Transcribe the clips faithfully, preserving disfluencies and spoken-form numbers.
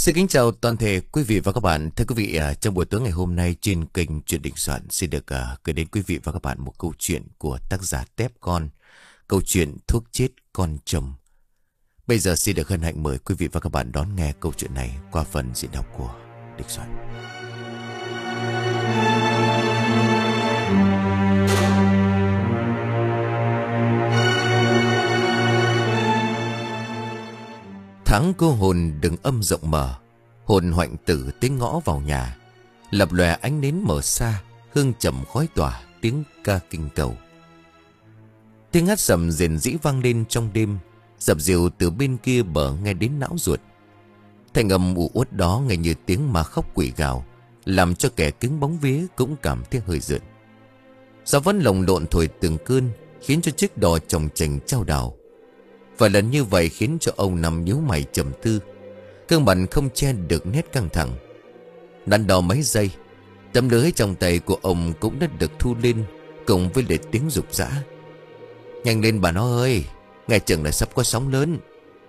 Xin kính chào toàn thể quý vị và các bạn. Thưa quý vị, à, trong buổi tối ngày hôm nay trên kênh Chuyện Đình Soạn xin được uh, gửi đến quý vị và các bạn một câu chuyện của tác giả Tép Con. Câu chuyện Thuốc Chết Con Chồng. Bây giờ xin được hân hạnh mời quý vị và các bạn đón nghe câu chuyện này qua phần diễn đọc của Đình Soạn. Tháng cô hồn đừng âm rộng mở, hồn hoạnh tử tiếng ngõ vào nhà, lập lòe ánh nến mở xa, hương trầm khói tỏa tiếng ca kinh cầu. Tiếng hát sầm rền rĩ vang lên trong đêm, dập dìu từ bên kia bờ nghe đến não ruột. Thanh âm u uất đó nghe như tiếng ma khóc quỷ gào, làm cho kẻ cứng bóng vía cũng cảm thấy hơi rợn. Gió vẫn lồng lộn thổi từng cơn, khiến cho chiếc đò chồng chành trao đảo. Và lần như vậy khiến cho ông nằm nhíu mày trầm tư, gương mặt không che được nét căng thẳng. Đắn đo mấy giây, tấm lưới trong tay của ông cũng đã được thu lên, cùng với lệ tiếng rục rã. Nhanh lên bà nó ơi, nghe chừng là sắp có sóng lớn.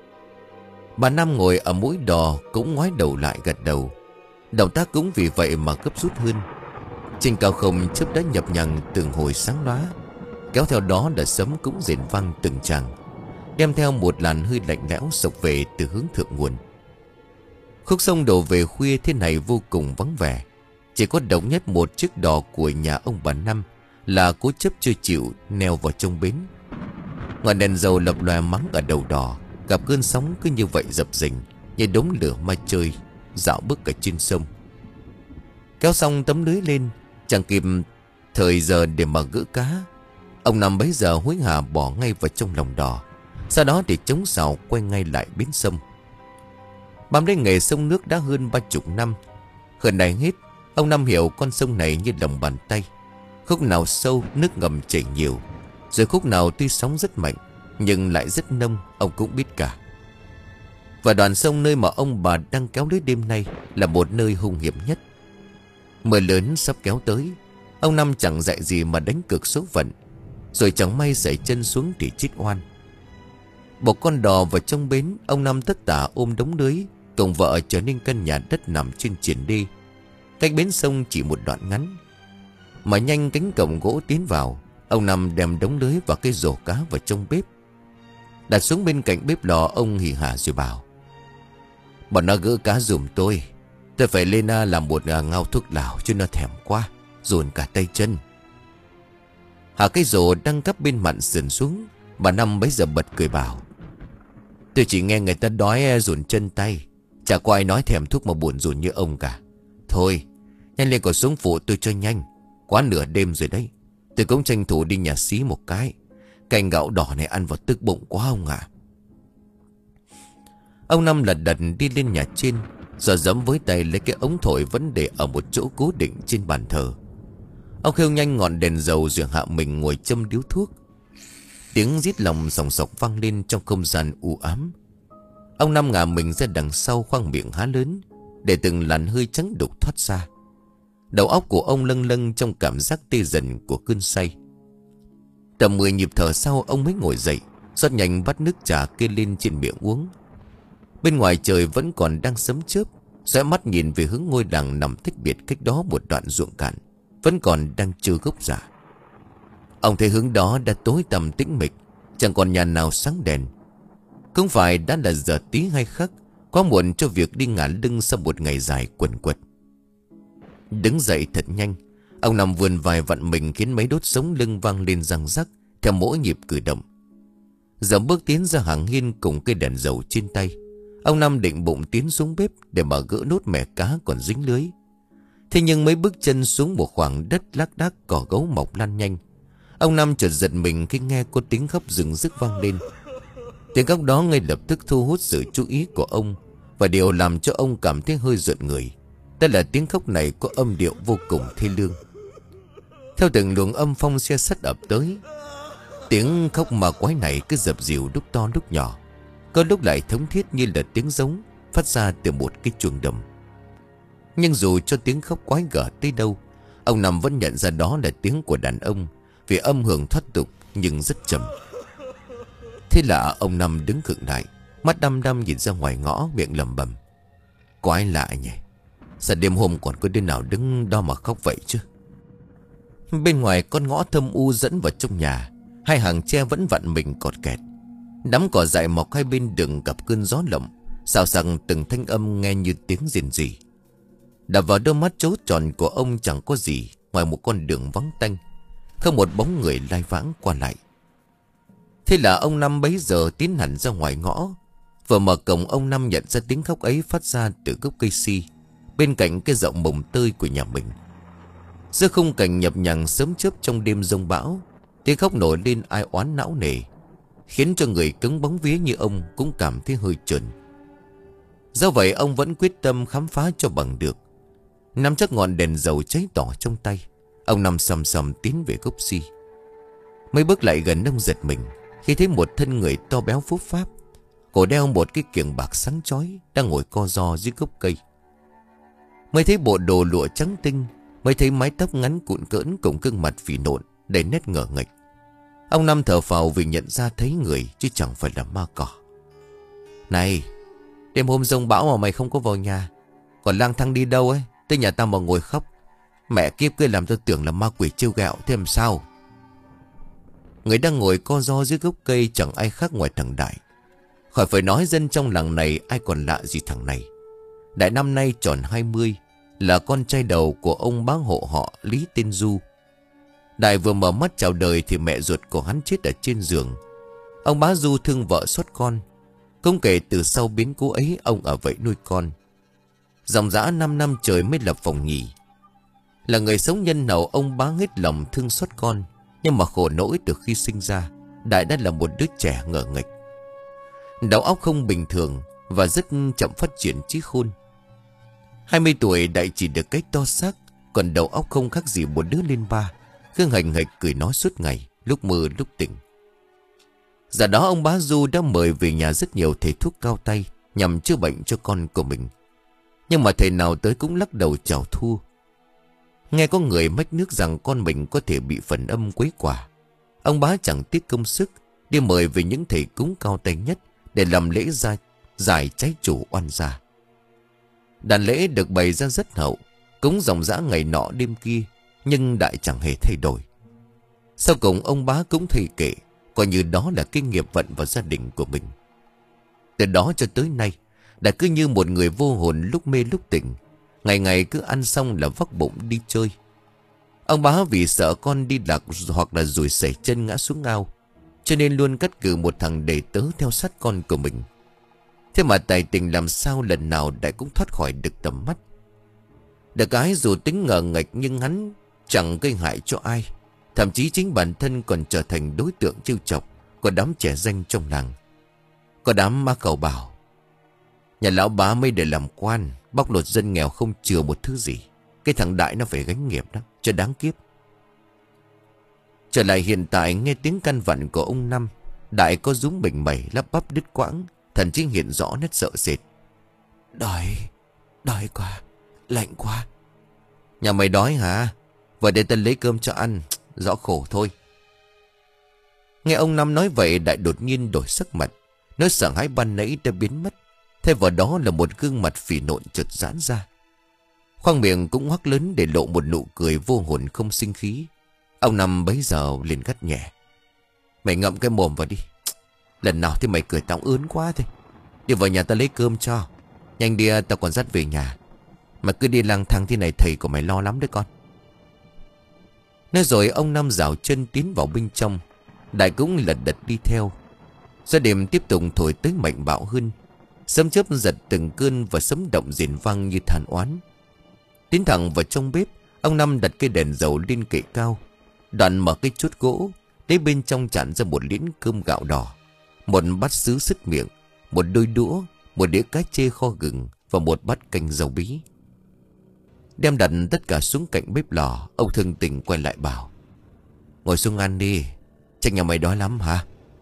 Bà Năm ngồi ở mũi đò cũng ngoái đầu lại gật đầu. Động tác cũng vì vậy mà gấp rút hơn. Trên cao không chớp đã nhập nhằng từng hồi sáng lóa, kéo theo đó là sấm cũng rền vang từng tràng, đem theo một làn hơi lạnh lẽo sộc về từ hướng thượng nguồn. Khúc sông đổ về khuya thế này vô cùng vắng vẻ. Chỉ có độc nhất một chiếc đò của nhà ông bà Năm là cố chấp chưa chịu neo vào trong bến. Ngọn đèn dầu lập lòe mắng ở đầu đò, gặp cơn sóng cứ như vậy dập dềnh như đống lửa ma chơi dạo bước ở trên sông. Kéo xong tấm lưới lên, chẳng kịp thời giờ để mà gỡ cá, ông Năm bấy giờ hối hả bỏ ngay vào trong lòng đò. Sau đó thì chống sào quay ngay lại bến sông. Bám lấy nghề sông nước đã hơn ba chục năm. Hơn này hết, ông Năm hiểu con sông này như lòng bàn tay. Khúc nào sâu nước ngầm chảy nhiều, rồi khúc nào tuy sóng rất mạnh nhưng lại rất nông, ông cũng biết cả. Và đoạn sông nơi mà ông bà đang kéo lưới đêm nay là một nơi hung hiểm nhất. Mưa lớn sắp kéo tới, ông Năm chẳng dạy gì mà đánh cược số phận, rồi chẳng may xảy chân xuống thì chết oan. Một con đò vào trong bến, ông Năm tất tả ôm đống lưới cùng vợ trở nên căn nhà đất nằm trên triển đê, cách bến sông chỉ một đoạn ngắn. Mà nhanh cánh cổng gỗ tiến vào, ông Năm đem đống lưới và cái rổ cá vào trong bếp, đặt xuống bên cạnh bếp lò. Ông hì hả rồi bảo: "Bọn nó gỡ cá giùm tôi, tôi phải lên làm một ngao thuốc lào cho nó thèm quá, dồn cả tay chân." Hạ cái rổ đang cắp bên mặn sườn xuống, bà Năm bấy giờ bật cười bảo: "Tôi chỉ nghe người ta đói dồn chân tay, chả có ai nói thèm thuốc mà buồn dồn như ông cả. Thôi, nhanh lên cột xuống phụ tôi cho nhanh, quá nửa đêm rồi đấy. Tôi cũng tranh thủ đi nhà xí một cái, canh gạo đỏ này ăn vào tức bụng quá ông ạ." Ông Năm lật đật đi lên nhà trên, rồi giẫm với tay lấy cái ống thổi vẫn để ở một chỗ cố định trên bàn thờ. Ông khêu nhanh ngọn đèn dầu rồi hạ mình ngồi châm điếu thuốc. Tiếng rít lòng sòng sọc vang lên trong không gian u ám. Ông Năm ngả mình ra đằng sau, khoang miệng há lớn để từng làn hơi trắng đục thoát ra. Đầu óc của ông lâng lâng trong cảm giác tê dần của cơn say. Tầm mười nhịp thở sau, ông mới ngồi dậy, rót nhanh bát nước trà kê lên trên miệng uống. Bên ngoài trời vẫn còn đang sấm chớp, dõi mắt nhìn về hướng ngôi làng nằm tách biệt cách đó một đoạn ruộng cạn, vẫn còn đang trơ gốc rạ. Ông thấy hướng đó đã tối tăm tĩnh mịch, chẳng còn nhà nào sáng đèn. Không phải đã là giờ tí hay khắc, quá muộn cho việc đi ngả lưng sau một ngày dài quần quật. Đứng dậy thật nhanh, ông nằm vườn vài vặn mình khiến mấy đốt sống lưng vang lên răng rắc theo mỗi nhịp cử động. Giờ bước tiến ra hàng hiên cùng cây đèn dầu trên tay, ông Năm định bụng tiến xuống bếp để mà gỡ nốt mẻ cá còn dính lưới. Thế nhưng mấy bước chân xuống một khoảng đất lác đác cỏ gấu mọc lan nhanh, ông Năm chợt giật mình khi nghe có tiếng khóc rừng rức vang lên. Tiếng khóc đó ngay lập tức thu hút sự chú ý của ông, và điều làm cho ông cảm thấy hơi rợn người, đó là tiếng khóc này có âm điệu vô cùng thê lương. Theo từng luồng âm phong xe sắt ập tới, tiếng khóc ma quái này cứ dập dìu lúc to lúc nhỏ, có lúc lại thống thiết như là tiếng giống phát ra từ một cái chuông đồng. Nhưng dù cho tiếng khóc quái gở tới đâu, ông Năm vẫn nhận ra đó là tiếng của đàn ông, vì âm hưởng thoát tục nhưng rất trầm. Thế là ông Năm đứng khựng lại, mắt đăm đăm nhìn ra ngoài ngõ, miệng lẩm bẩm: quái lạ nhỉ. Sao đêm hôm còn có đứa nào đứng đó mà khóc vậy chứ? Bên ngoài con ngõ thâm u dẫn vào trong nhà, hai hàng tre vẫn vặn mình cọt kẹt. Đám cỏ dại mọc hai bên đường gặp cơn gió lộng, xào xạc từng thanh âm nghe như tiếng rền rỉ. Đập vào đôi mắt trố tròn của ông chẳng có gì ngoài một con đường vắng tanh, không một bóng người lai vãng qua lại. Thế là ông Năm bấy giờ tiến hẳn ra ngoài ngõ. Vừa mở cổng, ông Năm nhận ra tiếng khóc ấy phát ra từ gốc cây si bên cạnh cái rộng mồng tơi của nhà mình. Giữa khung cảnh nhập nhằng sớm chớp trong đêm giông bão, tiếng khóc nổi lên ai oán não nề, khiến cho người cứng bóng vía như ông cũng cảm thấy hơi chần. Do vậy ông vẫn quyết tâm khám phá cho bằng được. Nắm chắc ngọn đèn dầu cháy tỏ trong tay, ông Năm sầm sầm tiến về gốc si. Mấy bước lại gần, ông giật mình khi thấy một thân người to béo phúc pháp, cổ đeo một cái kiềng bạc sáng chói, đang ngồi co ro dưới gốc cây. Mới thấy bộ đồ lụa trắng tinh, mới thấy mái tóc ngắn cuộn cỡn cùng gương mặt phì nộn đầy nét ngờ nghệch. Ông Năm thở phào vì nhận ra thấy người chứ chẳng phải là ma cỏ. Này, đêm hôm giông bão mà mày không có vào nhà, còn lang thang đi đâu ấy, tới nhà tao mà ngồi khóc. Mẹ kiếp cứ làm tôi tưởng là ma quỷ trêu ghẹo thế làm sao? Người đang ngồi co ro dưới gốc cây chẳng ai khác ngoài thằng Đại. Khỏi phải nói, dân trong làng này ai còn lạ gì thằng này. Đại năm nay tròn hai mươi, là con trai đầu của ông bá hộ họ Lý tên Du. Đại vừa mở mắt chào đời thì mẹ ruột của hắn chết ở trên giường. Ông bá Du thương vợ xót con. Không kể từ sau biến cố ấy, ông ở vậy nuôi con. Dòng dã năm năm trời mới lập phòng nhì. Là người sống nhân hậu, ông bá hết lòng thương xót con. Nhưng mà khổ nỗi từ khi sinh ra, Đại đã là một đứa trẻ ngờ nghệch. Đầu óc không bình thường và rất chậm phát triển trí khôn. Hai mươi tuổi Đại chỉ được cái to xác, còn đầu óc không khác gì một đứa lên ba, cứ hành hạch cười nói suốt ngày, lúc mơ lúc tỉnh. Giờ đó ông bá Du đã mời về nhà rất nhiều thầy thuốc cao tay nhằm chữa bệnh cho con của mình. Nhưng mà thầy nào tới cũng lắc đầu chào thua. Nghe có người mách nước rằng con mình có thể bị phần âm quấy quả, ông bá chẳng tiếc công sức đi mời về những thầy cúng cao tay nhất để làm lễ ra giải trái chủ oan gia. Đàn lễ được bày ra rất hậu, cúng ròng rã ngày nọ đêm kia, nhưng Đại chẳng hề thay đổi. Sau cùng ông bá cũng thầy kệ, coi như đó là cái nghiệp vận vào gia đình của mình. Từ đó cho tới nay, Đại cứ như một người vô hồn lúc mê lúc tỉnh, ngày ngày cứ ăn xong là vác bụng đi chơi. Ông bá vì sợ con đi lạc hoặc là rủi sẩy chân ngã xuống ao, cho nên luôn cắt cử một thằng đệ tớ theo sát con của mình. Thế mà tài tình làm sao lần nào Đại cũng thoát khỏi được tầm mắt. Được cái dù tính ngờ nghệch nhưng hắn chẳng gây hại cho ai, thậm chí chính bản thân còn trở thành đối tượng trêu chọc của đám trẻ danh trong làng. Có đám ma cầu bảo nhà lão bá mới để làm quan, bóc lột dân nghèo không chừa một thứ gì. Cái thằng Đại nó phải gánh nghiệp đó, cho đáng kiếp. Trở lại hiện tại, nghe tiếng căn vặn của ông Năm, Đại có rúm bình mẩy lắp bắp đứt quãng, thần trí hiện rõ nét sợ sệt. Đói, đói quá, lạnh quá. Nhà mày đói hả? Vậy để tao lấy cơm cho ăn, rõ khổ thôi. Nghe ông Năm nói vậy, Đại đột nhiên đổi sắc mặt. Nỗi sợ hãi ban nãy đã biến mất, thay vào đó là một gương mặt phì nộn chợt giãn ra. Khoang miệng cũng hoắc lớn để lộ một nụ cười vô hồn không sinh khí. Ông Năm bấy giờ liền gắt nhẹ. Mày ngậm cái mồm vào đi. Lần nào thì mày cười tao ớn quá thôi. Đi vào nhà tao lấy cơm cho. Nhanh đi, tao còn dắt về nhà. Mà cứ đi lang thang thế này thầy của mày lo lắm đấy con. Nói rồi ông Năm rảo chân tiến vào bên trong. Đại cũng lật đật đi theo. Gió đêm tiếp tục thổi tới mạnh bạo hơn. Sấm chớp giật từng cơn và sấm động rền vang như than oán. Tiến thẳng vào trong bếp, ông Năm đặt cây đèn dầu lên kệ cao. Đoạn mở cái chốt gỗ, lấy bên trong tràn ra một liễn cơm gạo đỏ, một bát sứ sứt miệng, một đôi đũa, một đĩa cá chê kho gừng và một bát canh rau bí. Đem đặt tất cả xuống cạnh bếp lò, ông Thương Tình quay lại bảo: Ngồi xuống ăn đi, chắc nhà mày đói lắm hả?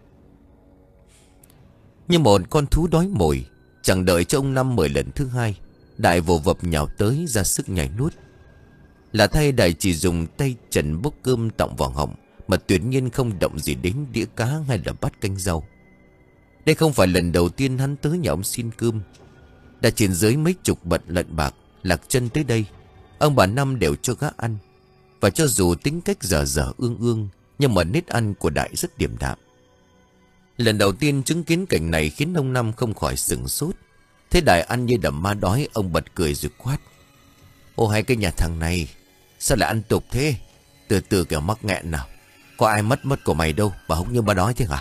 Như một con thú đói mồi, chẳng đợi cho ông Năm mời lần thứ hai, Đại vồ vập nhào tới ra sức nhai nuốt. Là thay Đại chỉ dùng tay trần bốc cơm tọng vào họng, mà tuyệt nhiên không động gì đến đĩa cá hay là bát canh rau. Đây không phải lần đầu tiên hắn tới nhà ông xin cơm. Đã trên dưới mấy chục bận lận bạc lạc chân tới đây, ông bà Năm đều cho gã ăn. Và cho dù tính cách dở dở ương ương, nhưng mà nết ăn của Đại rất điềm đạm. Lần đầu tiên chứng kiến cảnh này khiến ông Năm không khỏi sửng sốt. Thế Đại ăn như đầm ma đói, ông bật cười rồi quát: Ô hai cái nhà thằng này, sao lại ăn tục thế? Từ từ kiểu mắc nghẹn nào. Có ai mất mất của mày đâu mà húc như ma đói thế hả?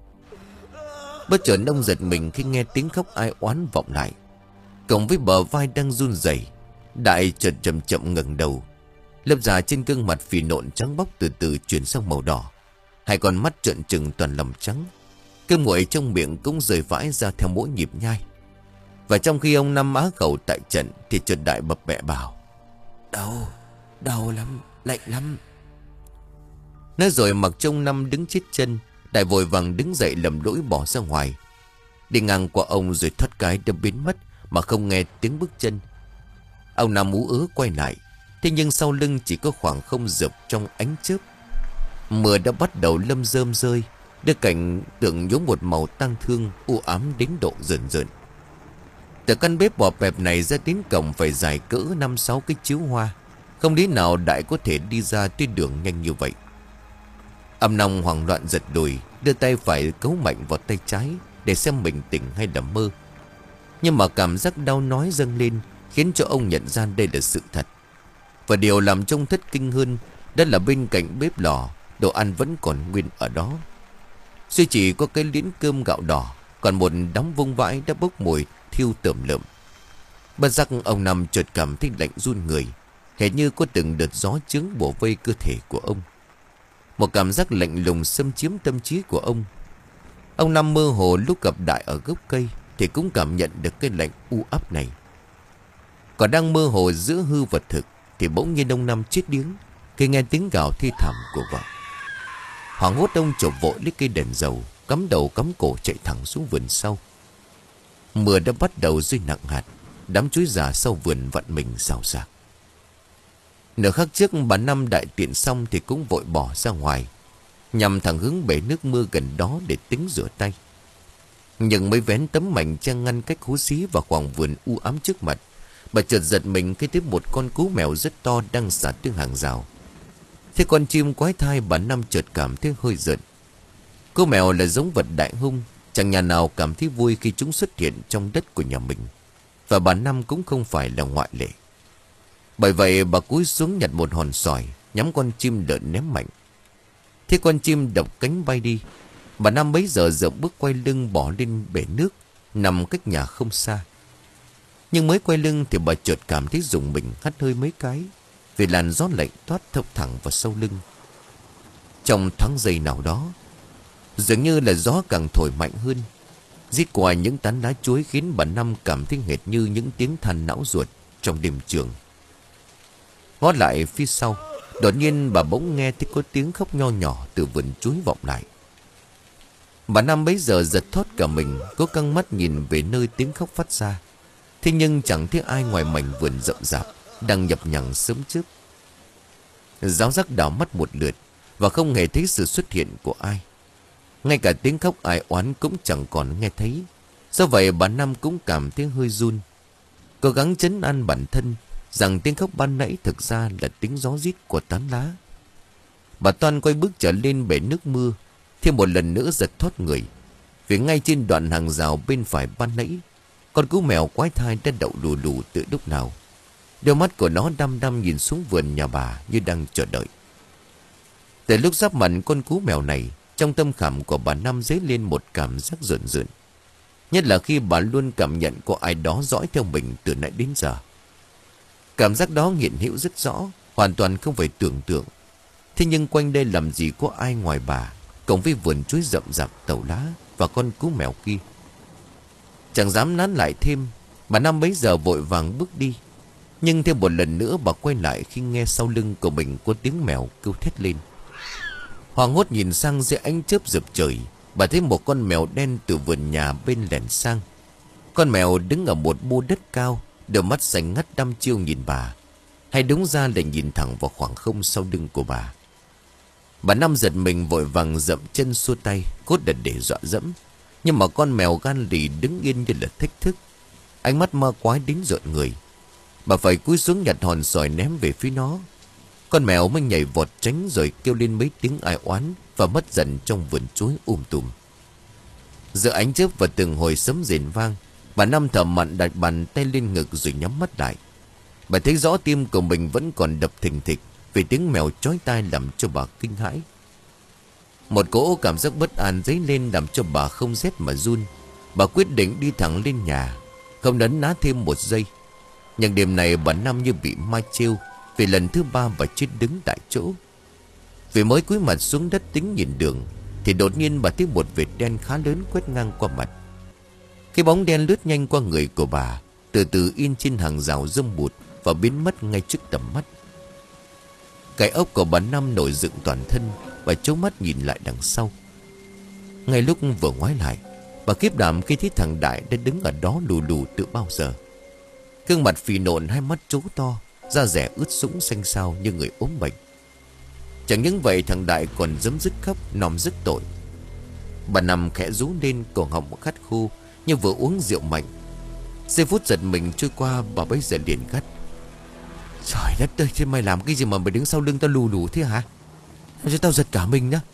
Bất chợt ông giật mình khi nghe tiếng khóc ai oán vọng lại. Cộng với bờ vai đang run rẩy, Đại chợt chậm chậm ngẩng đầu. Lớp da trên gương mặt phì nộn trắng bóc từ từ chuyển sang màu đỏ. Hai con mắt trợn trừng toàn lòng trắng. Cơm nguội trong miệng cũng rời vãi ra theo mỗi nhịp nhai. Và trong khi ông Năm á khẩu tại trận thì chợt Đại bập bẹ bảo: Đau, đau lắm, lạnh lắm. Nói rồi mặc trông Năm đứng chết chân. Đại vội vàng đứng dậy lầm lũi bỏ ra ngoài. Đi ngang qua ông rồi thoát cái đã biến mất mà không nghe tiếng bước chân. Ông Năm ú ớ quay lại. Thế nhưng sau lưng chỉ có khoảng không dập trong ánh chớp. Mưa đã bắt đầu lâm rơm rơi, đưa cảnh tượng nhốm một màu tang thương u ám đến độ rợn rợn. Từ căn bếp bò bẹp này ra đến cổng phải dài cỡ năm sáu cái chiếu hoa. Không lý nào Đại có thể đi ra tuyến đường nhanh như vậy. Âm Nong hoảng loạn giật đùi, đưa tay phải cấu mạnh vào tay trái để xem mình tỉnh hay là mơ. Nhưng mà cảm giác đau nhói dâng lên khiến cho ông nhận ra đây là sự thật. Và điều làm trông thất kinh hơn, đó là bên cạnh bếp lò, đồ ăn vẫn còn nguyên ở đó. Duy chỉ có cái liễn cơm gạo đỏ, còn một đống vung vãi đã bốc mùi thiêu tởm lợm. Bất giác ông Năm chợt cảm thấy lạnh run người, hệt như có từng đợt gió chướng bổ vây cơ thể của ông. Một cảm giác lạnh lùng xâm chiếm tâm trí của ông. Ông Năm mơ hồ lúc gặp Đại ở gốc cây thì cũng cảm nhận được cái lạnh u áp này. Còn đang mơ hồ giữa hư vật thực thì bỗng nhiên ông Năm chết điếng khi nghe tiếng gào thi thảm của vợ. Hoảng hốt ông chộp vội lấy cây đèn dầu, cắm đầu cắm cổ chạy thẳng xuống vườn sau. Mưa đã bắt đầu rơi nặng hạt, đám chuối già sau vườn vặn mình rào rạc. Nửa khắc trước bà Năm đại tiện xong thì cũng vội bỏ ra ngoài, nhằm thẳng hướng bể nước mưa gần đó để tính rửa tay. Nhưng mới vén tấm mảnh che ngăn cách hú xí vào khoảng vườn u ám trước mặt, bà chợt giật mình khi thấy một con cú mèo rất to đang xả tiếng hàng rào. Thế con chim quái thai, bà Năm chợt cảm thấy hơi giận. Cú mèo là giống vật đại hung, chẳng nhà nào cảm thấy vui khi chúng xuất hiện trong đất của nhà mình. Và bà Năm cũng không phải là ngoại lệ. Bởi vậy bà cúi xuống nhặt một hòn sỏi, nhắm con chim lợn ném mạnh. Thế con chim đập cánh bay đi. Bà Năm bấy giờ dậm bước quay lưng bỏ lên bể nước nằm cách nhà không xa. Nhưng mới quay lưng thì bà chợt cảm thấy rùng mình hắt hơi mấy cái, vì làn gió lạnh toát thốc thẳng vào sau lưng. Trong thoáng giây nào đó, dường như là gió càng thổi mạnh hơn, rít qua những tán lá chuối khiến bà Năm cảm thấy hệt như những tiếng than não ruột trong đêm trường. Ngó lại phía sau, đột nhiên bà bỗng nghe thấy có tiếng khóc nho nhỏ từ vườn chuối vọng lại. Bà Năm bấy giờ giật thót cả mình, cố căng mắt nhìn về nơi tiếng khóc phát ra. Thế nhưng chẳng thấy ai ngoài mảnh vườn rậm rạp đang nhập nhằng sớm trước. Giáo giác đảo mắt một lượt và không hề thấy sự xuất hiện của ai. Ngay cả tiếng khóc ai oán cũng chẳng còn nghe thấy. Do vậy bà Năm cũng cảm thấy hơi run, cố gắng trấn an bản thân rằng tiếng khóc ban nãy thực ra là tiếng gió rít của tán lá. Bà toan quay bước trở lên bể nước mưa, thêm một lần nữa giật thoát người, vì ngay trên đoạn hàng rào bên phải ban nãy, con cú mèo quái thai đã đậu lù lù từ lúc nào. Đôi mắt của nó đăm đăm nhìn xuống vườn nhà bà như đang chờ đợi. Từ lúc giáp mặt con cú mèo này, trong tâm khảm của bà Năm dấy lên một cảm giác rợn rợn. Nhất là khi bà luôn cảm nhận có ai đó dõi theo mình từ nãy đến giờ. Cảm giác đó hiện hữu rất rõ, hoàn toàn không phải tưởng tượng. Thế nhưng quanh đây làm gì có ai ngoài bà, cộng với vườn chuối rậm rạp tàu lá và con cú mèo kia. Chẳng dám nán lại thêm, bà Năm bấy giờ vội vàng bước đi. Nhưng thêm một lần nữa bà quay lại khi nghe sau lưng của mình có tiếng mèo kêu thét lên. Hoàng hốt nhìn sang dưới ánh chớp rực trời, bà thấy một con mèo đen từ vườn nhà bên lẻn sang. Con mèo đứng ở một bô đất cao, đôi mắt xanh ngắt đăm chiêu nhìn bà, hay đúng ra là nhìn thẳng vào khoảng không sau lưng của bà. Bà Năm giật mình vội vàng dậm chân xua tay, cốt đật để dọa dẫm. Nhưng mà con mèo gan lì đứng yên như là thách thức. Ánh mắt ma quái đến rợn người. Bà phải cúi xuống nhặt hòn sỏi ném về phía nó. Con mèo mới nhảy vọt tránh rồi kêu lên mấy tiếng ai oán và mất dần trong vườn chuối um tùm. Giữa ánh chớp và từng hồi sấm rền vang, bà Năm thở mặn đặt bàn tay lên ngực rồi nhắm mắt lại. Bà thấy rõ tim của mình vẫn còn đập thình thịch vì tiếng mèo chói tai làm cho bà kinh hãi. Một cỗ cảm giác bất an dấy lên làm cho bà không rét mà run. Bà quyết định đi thẳng lên nhà, không đấn ná thêm một giây. Nhưng đêm này bà Năm như bị ma trêu, vì lần thứ ba bà chết đứng tại chỗ. Vì mới cúi mặt xuống đất tính nhìn đường, thì đột nhiên bà thấy một vệt đen khá lớn quét ngang qua mặt. Cái bóng đen lướt nhanh qua người của bà, từ từ in trên hàng rào râm bụt và biến mất ngay trước tầm mắt. Cái ốc của bà Năm nổi dựng toàn thân, bà chố mắt nhìn lại đằng sau. Ngay lúc vừa ngoái lại, bà khiếp đảm khi thấy thằng Đại đã đứng ở đó lù lù từ bao giờ. Gương mặt phì nộn, hai mắt trố to, da dẻ ướt sũng xanh xao như người ốm bệnh. Chẳng những vậy, thằng Đại còn giấm dứt khóc nòm dứt tội. Bà nằm khẽ rú lên, cổ họng khát khô như vừa uống rượu mạnh. Giây phút giật mình trôi qua, bà bấy giờ liền gắt: Trời đất ơi, thế mày làm cái gì mà mày đứng sau lưng tao lù lù thế hả? Làm cho tao giật cả mình đó.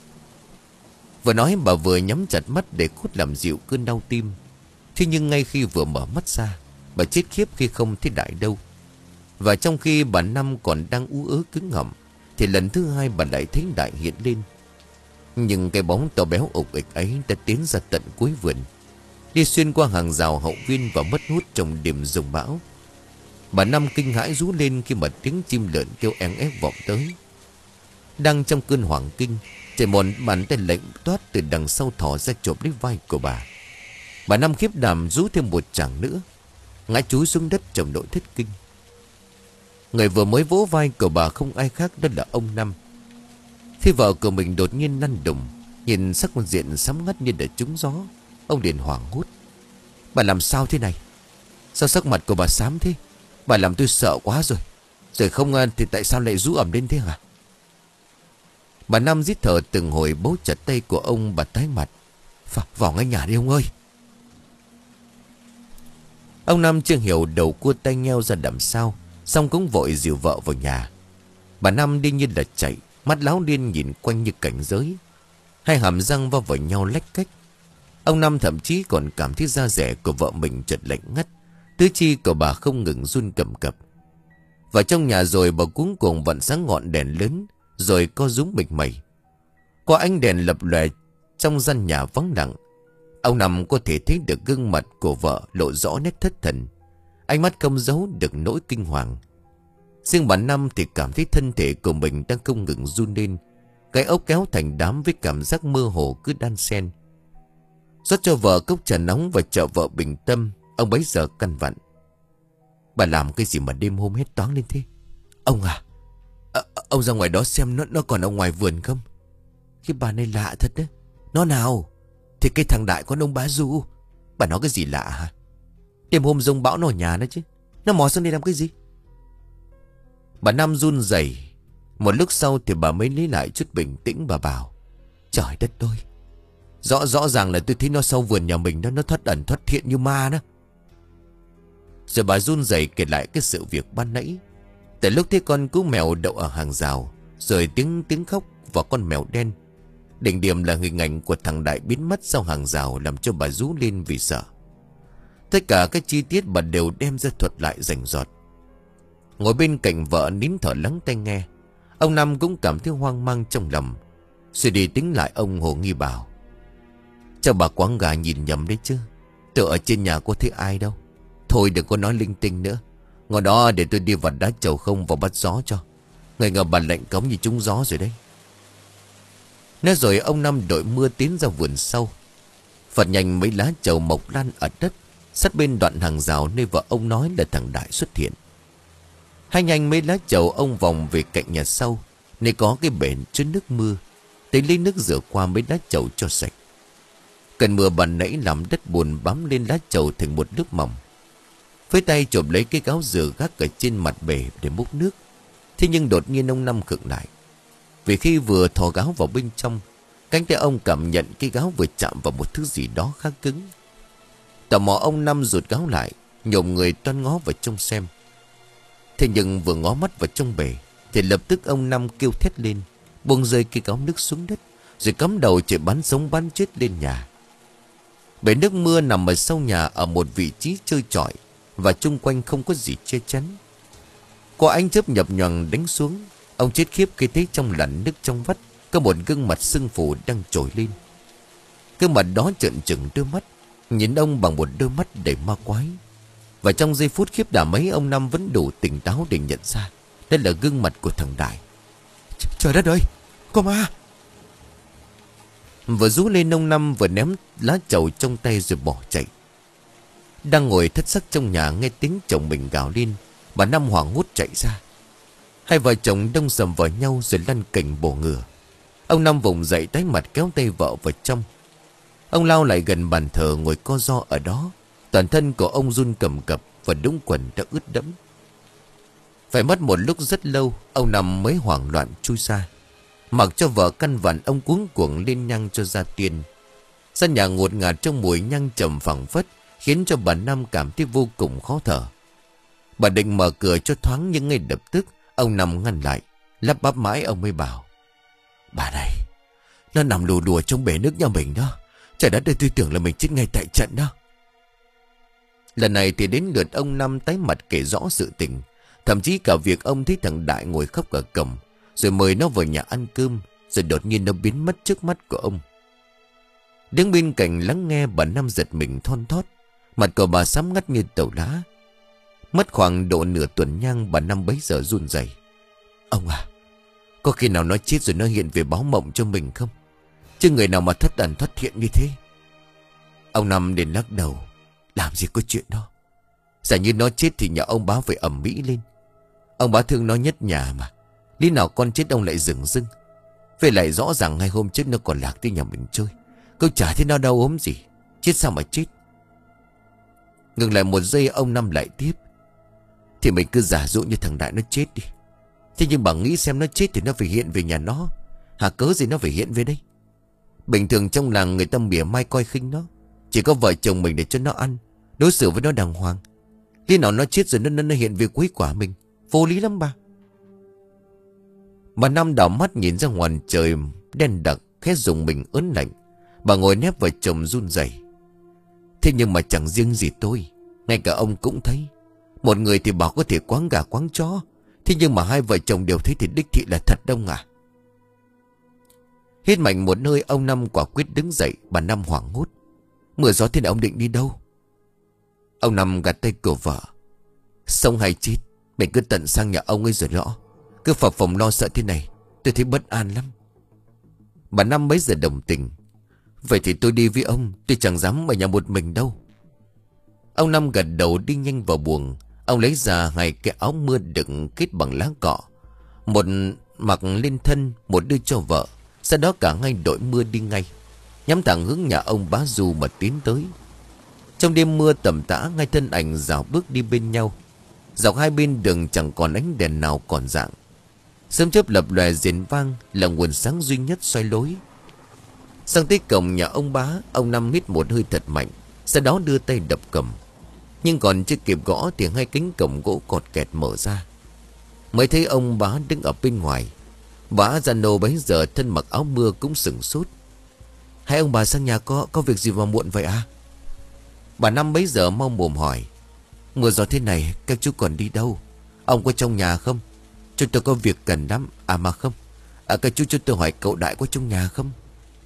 Vừa nói bà vừa nhắm chặt mắt để cốt làm dịu cơn đau tim. Thế nhưng ngay khi vừa mở mắt ra, bà chết khiếp khi không thấy Đại đâu. Và trong khi bà Năm còn đang ú ớ cứng ngậm, thì lần thứ hai bà lại thấy Đại hiện lên. Nhưng cái bóng to béo ục ịch ấy đã tiến ra tận cuối vườn, đi xuyên qua hàng rào hậu viên và mất hút trong đêm giông bão. Bà Năm kinh hãi rú lên khi mà tiếng chim lợn kêu en ép vọng tới. Đang trong cơn hoảng kinh, thì một bàn tay lạnh toát từ đằng sau thò ra chộp lấy vai của bà. Bà Năm khiếp đảm rú thêm một chàng nữa, ngã chúi xuống đất trong nỗi thất kinh. Người vừa mới vỗ vai của bà không ai khác đó là ông Năm. Khi vợ của mình đột nhiên lăn đùng, nhìn sắc diện sám ngắt như đã trúng gió, ông liền hoảng hốt: Bà làm sao thế này? Sao sắc mặt của bà xám thế? Bà làm tôi sợ quá rồi. Rồi không thì tại sao lại rú ẩm lên thế hả? Bà Năm rít thở từng hồi bấu chặt tay của ông. Bà tái mặt: Vào ngay nhà đi ông ơi. Ông Năm chưa hiểu đầu cua tay nheo ra làm sao, xong cũng vội dìu vợ vào nhà. Bà Năm đi như là chạy, mắt láo điên nhìn quanh như cảnh giới. Hai hàm răng va vào nhau lách cách. Ông Năm thậm chí còn cảm thấy da dẻ của vợ mình chợt lạnh ngắt, tứ chi của bà không ngừng run cầm cập. Và trong nhà rồi bà cuống cuồng vặn sáng ngọn đèn lớn, rồi co rúm mịch mẩy. Qua ánh đèn lập lòe trong gian nhà vắng lặng, ông Năm có thể thấy được gương mặt của vợ lộ rõ nét thất thần, ánh mắt không giấu được nỗi kinh hoàng. Riêng bà Năm thì cảm thấy thân thể của mình đang không ngừng run lên, cái ốc kéo thành đám với cảm giác mơ hồ cứ đan xen. Rót cho vợ cốc trà nóng và trợ vợ bình tâm, ông bấy giờ căn vặn: Bà làm cái gì mà đêm hôm hết toáng lên thế? Ông à, à ông ra ngoài đó xem nó nó còn ở ngoài vườn không? Cái bà này lạ thật đấy. Nó nào? Thì cái thằng Đại con ông bá Du. Bà nói cái gì lạ hả? Đêm hôm giông bão nó ở nhà nó chứ. Nó mò sang đây làm cái gì? Bà Năm run rẩy. Một lúc sau thì bà mới lấy lại chút bình tĩnh. Bà bảo: Trời đất ơi, Rõ rõ ràng là tôi thấy nó sau vườn nhà mình đó, nó thoát ẩn thoát hiện như ma đó. Rồi bà run rẩy kể lại cái sự việc ban nãy. Từ lúc thấy con cú mèo đậu ở hàng rào, rồi tiếng tiếng khóc và con mèo đen. Đỉnh điểm là hình ảnh của thằng Đại biến mất sau hàng rào, làm cho bà rú lên vì sợ. Tất cả các chi tiết bà đều đem ra thuật lại rành rọt. Ngồi bên cạnh vợ nín thở lắng tai nghe, ông Năm cũng cảm thấy hoang mang trong lòng. Rồi đi tính lại, ông hồ nghi bảo: Chắc bà quáng gà nhìn nhầm đấy chứ. Tôi ở trên nhà có thấy ai đâu. Thôi đừng có nói linh tinh nữa. Ngồi đó để tôi đi vặt đá chầu không vào bắt gió cho. Người ngờ bà lạnh cống như trúng gió rồi đấy. Nói rồi ông Năm đội mưa tiến ra vườn sau, phật nhanh mấy lá chầu mọc lan ở đất sát bên đoạn hàng rào nơi vợ ông nói là thằng Đại xuất hiện. Hai nhanh mấy lá chầu ông vòng về cạnh nhà sau, nơi có cái bể chứa nước mưa, để lấy nước rửa qua mấy lá chầu cho sạch. Cơn mưa ban nãy làm đất bùn bám lên lá chầu thành một lớp mỏng. Với tay chộp lấy cái gáo rửa gác ở trên mặt bể để múc nước. Thế nhưng đột nhiên ông Năm khựng lại, vì khi vừa thò gáo vào bên trong, cánh tay ông cảm nhận cái gáo vừa chạm vào một thứ gì đó khá cứng. Tò mò ông Năm rụt gáo lại, nhổm người toan ngó vào trong xem. Thế nhưng vừa ngó mắt vào trong bể thì lập tức ông Năm kêu thét lên, buông rơi cái gáo nước xuống đất, rồi cắm đầu chạy bắn sống bắn chết lên nhà. Bể nước mưa nằm ở sau nhà, ở một vị trí trơ trọi, và chung quanh không có gì che chắn. Có ánh chớp nhập nhoằng đánh xuống. Ông chết khiếp khi thấy trong làn nước trong vắt có một gương mặt sưng phù đang trồi lên. Gương mặt đó trợn trừng đôi mắt, nhìn ông bằng một đôi mắt đầy ma quái. Và trong giây phút khiếp đảm ấy, ông Năm vẫn đủ tỉnh táo để nhận ra đây là gương mặt của thằng Đại. Trời đất ơi, có ma! Vừa rú lên, ông Năm vừa ném lá trầu trong tay rồi bỏ chạy. Đang ngồi thất sắc trong nhà, nghe tiếng chồng mình gào lên, bà Năm hoảng hốt chạy ra. Hai vợ chồng đông sầm vào nhau rồi lăn cành bổ ngửa. Ông Năm vùng dậy, tái mặt kéo tay vợ vào trong. Ông lao lại gần bàn thờ, ngồi co ro ở đó. Toàn thân của ông run cầm cập và đũng quần đã ướt đẫm. Phải mất một lúc rất lâu, ông Năm mới hoảng loạn chui ra. Mặc cho vợ căn vặn, ông cuống cuồng lên nhang cho ra tiên. Sân nhà ngột ngạt trong mùi nhang trầm phảng phất, khiến cho bà Năm cảm thấy vô cùng khó thở. Bà định mở cửa cho thoáng, nhưng ngay lập tức ông Năm ngăn lại. Lắp bắp mãi ông mới bảo: Bà này, nó nằm lù đùa trong bể nước nhà mình đó. Trời đất ơi, tôi tưởng là mình chết ngay tại trận đó. Lần này thì đến lượt ông Năm tái mặt kể rõ sự tình. Thậm chí cả việc ông thấy thằng Đại ngồi khóc ở cổng, rồi mời nó vào nhà ăn cơm, rồi đột nhiên nó biến mất trước mắt của ông. Đứng bên cạnh lắng nghe, bà Năm giật mình thon thót. Mặt của bà xám ngắt như tàu lá. Mất khoảng độ nửa tuần nhang, bà Năm bấy giờ run rẩy: Ông à, có khi nào nó chết rồi nó hiện về báo mộng cho mình không? Chứ người nào mà thất ẩn thất thiện như thế. Ông Năm đến lắc đầu: Làm gì có chuyện đó. Giả như nó chết thì nhà ông bá phải ầm mỹ lên. Ông bá thương nó nhất nhà mà. Lý nào con chết ông lại dừng dưng. Về lại rõ ràng hai hôm trước nó còn lạc tới nhà mình chơi. Câu chả thấy nó đau ốm gì. Chết sao mà chết. Ngừng lại một giây, ông Năm lại tiếp: Thì mình cứ giả dụ như thằng Đại nó chết đi. Thế nhưng bà nghĩ xem, nó chết thì nó phải hiện về nhà nó. Hả, cớ gì nó phải hiện về đây? Bình thường trong làng người ta mỉa mai coi khinh nó. Chỉ có vợ chồng mình để cho nó ăn, đối xử với nó đàng hoàng. Lý nào nó chết rồi nó, nó, nó hiện về quấy quả mình. Vô lý lắm bà. Bà Năm đảo mắt nhìn ra ngoài trời đen đặc, khẽ dùng mình ớn lạnh. Bà ngồi nép vào chồng run rẩy: Thế nhưng mà chẳng riêng gì tôi, ngay cả ông cũng thấy. Một người thì bảo có thể quáng gà quáng chó, thế nhưng mà hai vợ chồng đều thấy thì đích thị là thật đông à. Hít mạnh một hơi, ông Năm quả quyết đứng dậy. Bà Năm hoảng hốt: Mưa gió thế này ông định đi đâu? Ông Năm gạt tay của vợ: Sống hay chết mình cứ tận sang nhà ông ấy rồi rõ. Cứ phập phồng lo sợ thế này, tôi thấy bất an lắm. Bà Năm bấy giờ đồng tình: Vậy thì tôi đi với ông, tôi chẳng dám ở nhà một mình đâu. Ông Năm gật đầu đi nhanh vào buồng. Ông lấy ra hai cái áo mưa đựng kết bằng lá cọ. Một mặc lên thân, một đưa cho vợ. Sau đó cả hai đội mưa đi ngay, nhắm thẳng hướng nhà ông bá Du mà tiến tới. Trong đêm mưa tầm tã, ngay thân ảnh dạo bước đi bên nhau. Dọc hai bên đường chẳng còn ánh đèn nào còn rạng. Sớm chớp lập lòe rền vang là nguồn sáng duy nhất soi lối. Sang tới cổng nhà ông bá, ông Năm hít một hơi thật mạnh, sau đó đưa tay đập cầm. Nhưng còn chưa kịp gõ thì hai cánh cổng gỗ cọt kẹt mở ra. Mới thấy ông bá đứng ở bên ngoài. Bá Gia Nô bấy giờ thân mặc áo mưa cũng sừng sốt: Hai ông bà sang nhà có có việc gì mà muộn vậy à? Bà Năm bấy giờ mau mồm hỏi: Mưa gió thế này các chú còn đi đâu? Ông có trong nhà không? Chúng tôi có việc cần lắm. À mà không, à, các chú cho tôi hỏi cậu Đại có trong nhà không?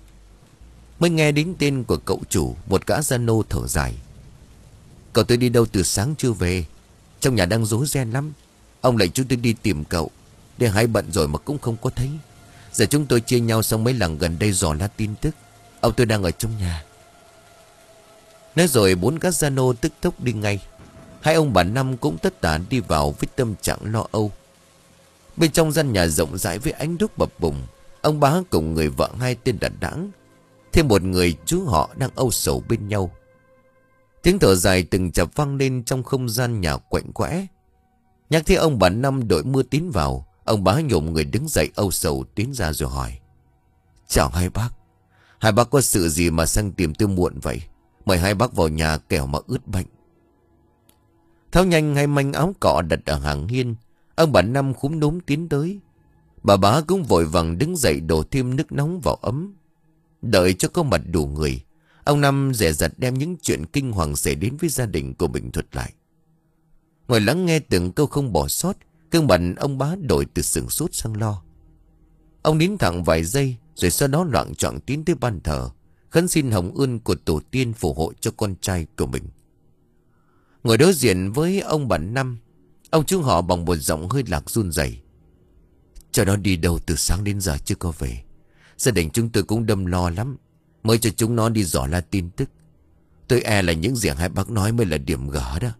Mới nghe đến tên của cậu chủ, một gã Gia Nô thở dài: Cậu tôi đi đâu từ sáng chưa về. Trong nhà đang rối ren lắm. Ông lại chúng tôi đi tìm cậu, để hai bận rồi mà cũng không có thấy. Giờ chúng tôi chia nhau xong mấy lần gần đây dò la tin tức. Ông tôi đang ở trong nhà. Nói rồi bốn gã Gia Nô tức tốc đi ngay. Hai ông bà Năm cũng tất tả đi vào với tâm trạng lo âu. Bên trong gian nhà rộng rãi với ánh đuốc bập bùng, ông bá cùng người vợ hai tên đàn đãng, thêm một người chú họ đang âu sầu bên nhau. Tiếng thở dài từng chập vang lên trong không gian nhà quạnh quẽ. Nhắc thấy ông bà Năm đội mưa tiến vào, ông bá nhổm người đứng dậy âu sầu tiến ra rồi hỏi: Chào hai bác. Hai bác có sự gì mà sang tìm tôi muộn vậy? Mời hai bác vào nhà kẻo mà ướt bệnh. Tháo nhanh hai manh áo cọ đặt ở hàng hiên. Ông bà Năm khúm núm tiến tới. Bà bá cũng vội vàng đứng dậy đổ thêm nước nóng vào ấm. Đợi cho có mặt đủ người, ông Năm dè dặt đem những chuyện kinh hoàng xảy đến với gia đình của mình thuật lại. Ngồi lắng nghe từng câu không bỏ sót, gương mặt ông bá đổi từ sửng sốt sang lo. Ông nín thẳng vài giây, rồi sau đó loạng choạng tiến tới ban thờ, khấn xin hồng ân của tổ tiên phù hộ cho con trai của mình. Ngồi đối diện với ông bà Năm, ông chú họ bằng một giọng hơi lạc run rẩy: "Cho nó đi đâu từ sáng đến giờ chưa có về. Gia đình chúng tôi cũng đâm lo lắm, mới cho chúng nó đi dò la tin tức. Tôi e là những gì hai bác nói mới là điểm gở đó."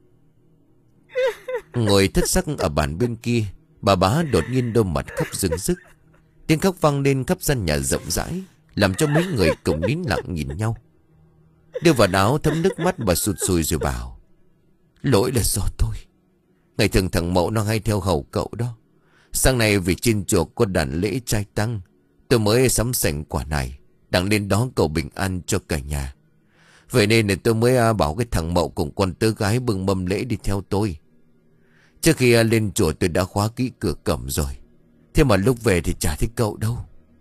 Ngồi thất sắc ở bàn bên kia, bà bá đột nhiên đôi mặt khóc rưng rức. Tiếng khóc vang lên khắp gian nhà rộng rãi, làm cho mấy người cùng nín lặng nhìn nhau. Đưa vào áo thấm nước mắt, bà sụt sùi rồi bảo: "Lỗi là do tôi. Ngày thường thằng Mậu nó hay theo hầu cậu đó. Sáng nay vì trên chùa có đàn lễ trai tăng, tôi mới sắm sảnh quả này, đặng lên đó cầu bình an cho cả nhà. Vậy nên là tôi mới bảo cái thằng Mậu cùng con tớ gái bưng mâm lễ đi theo tôi. Trước khi lên chùa tôi đã khóa kỹ cửa cổng rồi, thế mà lúc về thì chả thấy cậu đâu."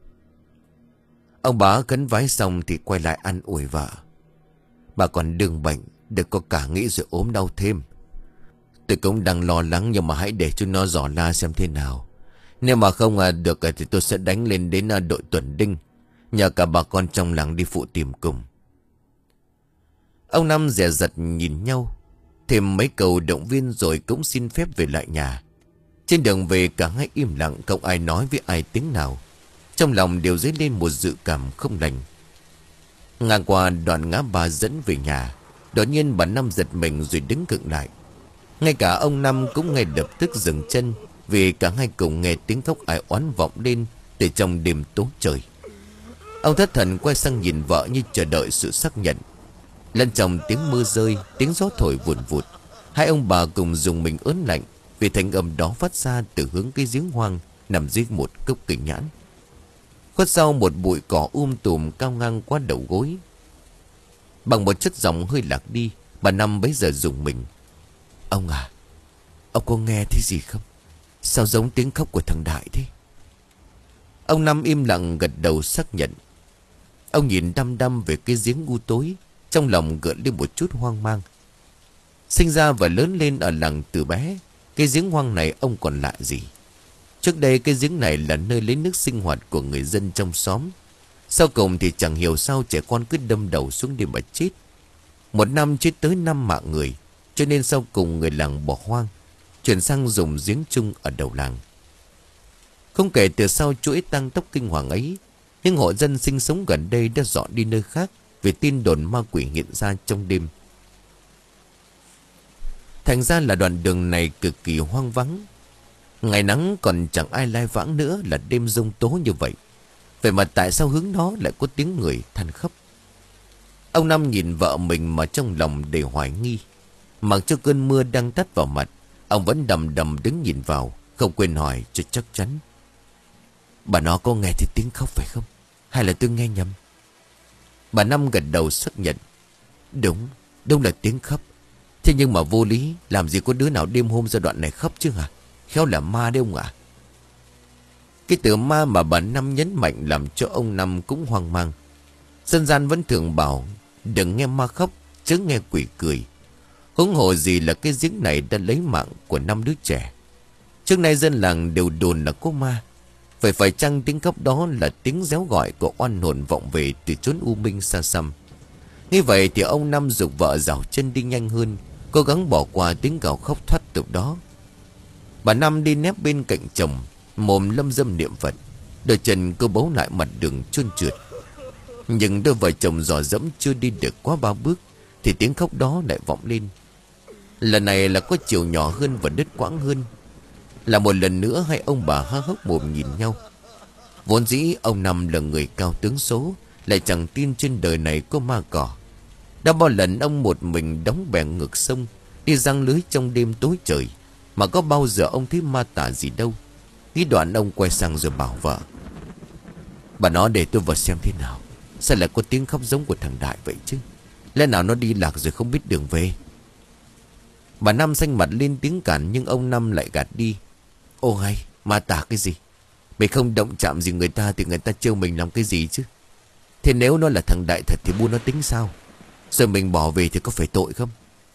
Ông bá khấn vái xong thì quay lại ăn ủi vợ: "Bà còn đừng bệnh, đừng có cả nghĩ rồi ốm đau thêm. Tôi cũng đang lo lắng, nhưng mà hãy để cho nó dò la xem thế nào. Nếu mà không à, được thì tôi sẽ đánh lên đến à, đội tuần đinh, nhờ cả bà con trong làng đi phụ tìm cùng." Ông Năm dè dặt nhìn nhau, thêm mấy câu động viên rồi cũng xin phép về lại nhà. Trên đường về cả hai im lặng, không ai nói với ai tiếng nào. Trong lòng đều dấy lên một dự cảm không lành. Ngang qua đoạn ngã ba dẫn về nhà, đột nhiên bà Năm giật mình rồi đứng khựng lại. Ngay cả ông Năm cũng ngay lập tức dừng chân, vì cả hai cùng nghe tiếng khóc ai oán vọng lên từ trong đêm tối trời. Ông thất thần quay sang nhìn vợ như chờ đợi sự xác nhận. Lẫn trong tiếng mưa rơi, tiếng gió thổi vùn vụt, hai ông bà cùng dùng mình ớn lạnh vì thanh âm đó phát ra từ hướng cái giếng hoang nằm dưới một gốc cây nhãn. Khuất sau một bụi cỏ um tùm cao ngang qua đầu gối. Bằng một chất giọng hơi lạc đi, bà Năm bấy giờ dùng mình: "Ông à, ông có nghe thấy gì không? Sao giống tiếng khóc của thằng Đại thế?" Ông Năm im lặng gật đầu xác nhận. Ông nhìn đăm đăm về cái giếng u tối, trong lòng gợn lên một chút hoang mang. Sinh ra và lớn lên ở làng từ bé, cái giếng hoang này ông còn lạ gì. Trước đây cái giếng này là nơi lấy nước sinh hoạt của người dân trong xóm. Sau cùng thì chẳng hiểu sao trẻ con cứ đâm đầu xuống để mà chết. Một năm chết tới năm mạng người, cho nên sau cùng người làng bỏ hoang, chuyển sang dùng giếng chung ở đầu làng. Không kể từ sau chuỗi tang tóc kinh hoàng ấy, những hộ dân sinh sống gần đây đã dọn đi nơi khác vì tin đồn ma quỷ hiện ra trong đêm. Thành ra là đoạn đường này cực kỳ hoang vắng. Ngày nắng còn chẳng ai lai vãng nữa là đêm giông tố như vậy. Vậy mà tại sao hướng đó lại có tiếng người than khóc? Ông Năm nhìn vợ mình mà trong lòng đầy hoài nghi. Mặc cho cơn mưa đang tắt vào mặt, ông vẫn đầm đầm đứng nhìn vào, không quên hỏi cho chắc chắn: "Bà nó có nghe thấy tiếng khóc phải không? Hay là tôi nghe nhầm?" Bà Năm gật đầu xác nhận: Đúng, đúng là tiếng khóc. Thế nhưng mà vô lý, làm gì có đứa nào đêm hôm giai đoạn này khóc chứ hả? Khéo là ma đấy ông ạ." Cái từ ma mà bà Năm nhấn mạnh làm cho ông Năm cũng hoang mang. Dân gian vẫn thường bảo đừng nghe ma khóc, chứ nghe quỷ cười. Huống hồ gì là cái giếng này đã lấy mạng của năm đứa trẻ. Trước nay dân làng đều đồn là có ma. Vậy phải chăng tiếng khóc đó là tiếng réo gọi của oan hồn vọng về từ chốn u minh xa xăm? Như vậy thì ông Năm giục vợ rảo chân đi nhanh hơn, cố gắng bỏ qua tiếng gào khóc thoát tục đó. Bà Năm đi nép bên cạnh chồng, mồm lâm dâm niệm Phật, đôi chân cô bấu lại mặt đường trơn trượt. Nhưng đôi vợ chồng dò dẫm chưa đi được quá ba bước thì tiếng khóc đó lại vọng lên. Lần này là có chiều nhỏ hơn và đứt quãng hơn. Là một lần nữa hai ông bà há hốc mồm nhìn nhau. Vốn dĩ ông Năm là người cao tướng số, lại chẳng tin trên đời này có ma cỏ. Đã bao lần ông một mình đóng bè ngược sông, đi giăng lưới trong đêm tối trời, mà có bao giờ ông thấy ma tà gì đâu. Nghĩ đoạn ông quay sang rồi bảo vợ: "Bà nói để tôi vào xem thế nào. Sao lại có tiếng khóc giống của thằng Đại vậy chứ? Lẽ nào nó đi lạc rồi không biết đường về?" Bà Năm xanh mặt lên tiếng cản, nhưng ông Năm lại gạt đi. Ô hay, ma tà cái gì? Mình không động chạm gì người ta thì người ta trêu mình làm cái gì chứ? Thế nếu nó là thằng Đại thật thì bu nó tính sao? Rồi mình bỏ về thì có phải tội không?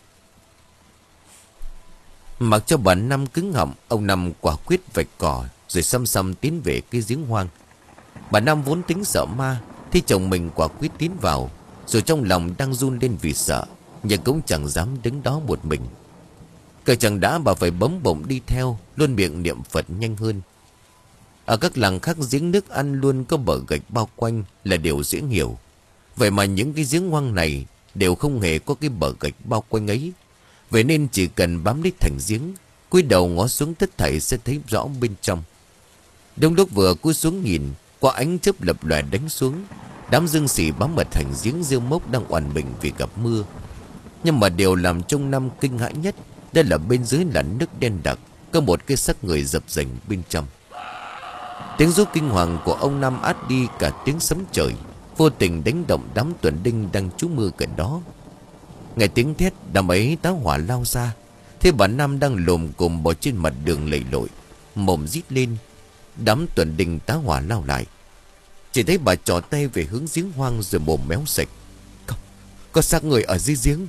Mặc cho bà Năm cứng họng, ông Năm quả quyết vạch cỏ rồi xăm xăm tiến về cái giếng hoang. Bà Năm vốn tính sợ ma, thì chồng mình quả quyết tiến vào, rồi trong lòng đang run lên vì sợ, nhưng cũng chẳng dám đứng đó một mình. Cờ chẳng đã bà phải bấm bổng đi theo, luôn miệng niệm Phật nhanh hơn. Ở các làng khác giếng nước ăn luôn có bờ gạch bao quanh là điều dễ hiểu. Vậy mà những cái giếng hoang này đều không hề có cái bờ gạch bao quanh ấy. Vậy nên chỉ cần bám lấy thành giếng, cúi đầu ngó xuống tất thảy sẽ thấy rõ bên trong. Đông lúc vừa cúi xuống nhìn, qua ánh chớp lập lòe đánh xuống, đám dương xỉ bám ở thành giếng rêu mốc đang oằn mình vì gặp mưa. Nhưng mà điều làm trong Năm kinh hãi nhất, đây là bên dưới là nước đen đặc, có một cái xác người dập dềnh bên trong. Tiếng rú kinh hoàng của ông Năm át đi cả tiếng sấm trời, vô tình đánh động đám tuần đinh đang trú mưa gần đó. Nghe tiếng thét, đám ấy tá hỏa lao ra. Thế bà Năm đang lồm cồm bò trên mặt đường lầy lội, mồm rít lên. Đám tuần đinh tá hỏa lao lại. Chỉ thấy bà trỏ tay về hướng giếng hoang rồi mồm méo sạch. Có, có xác người ở dưới giếng.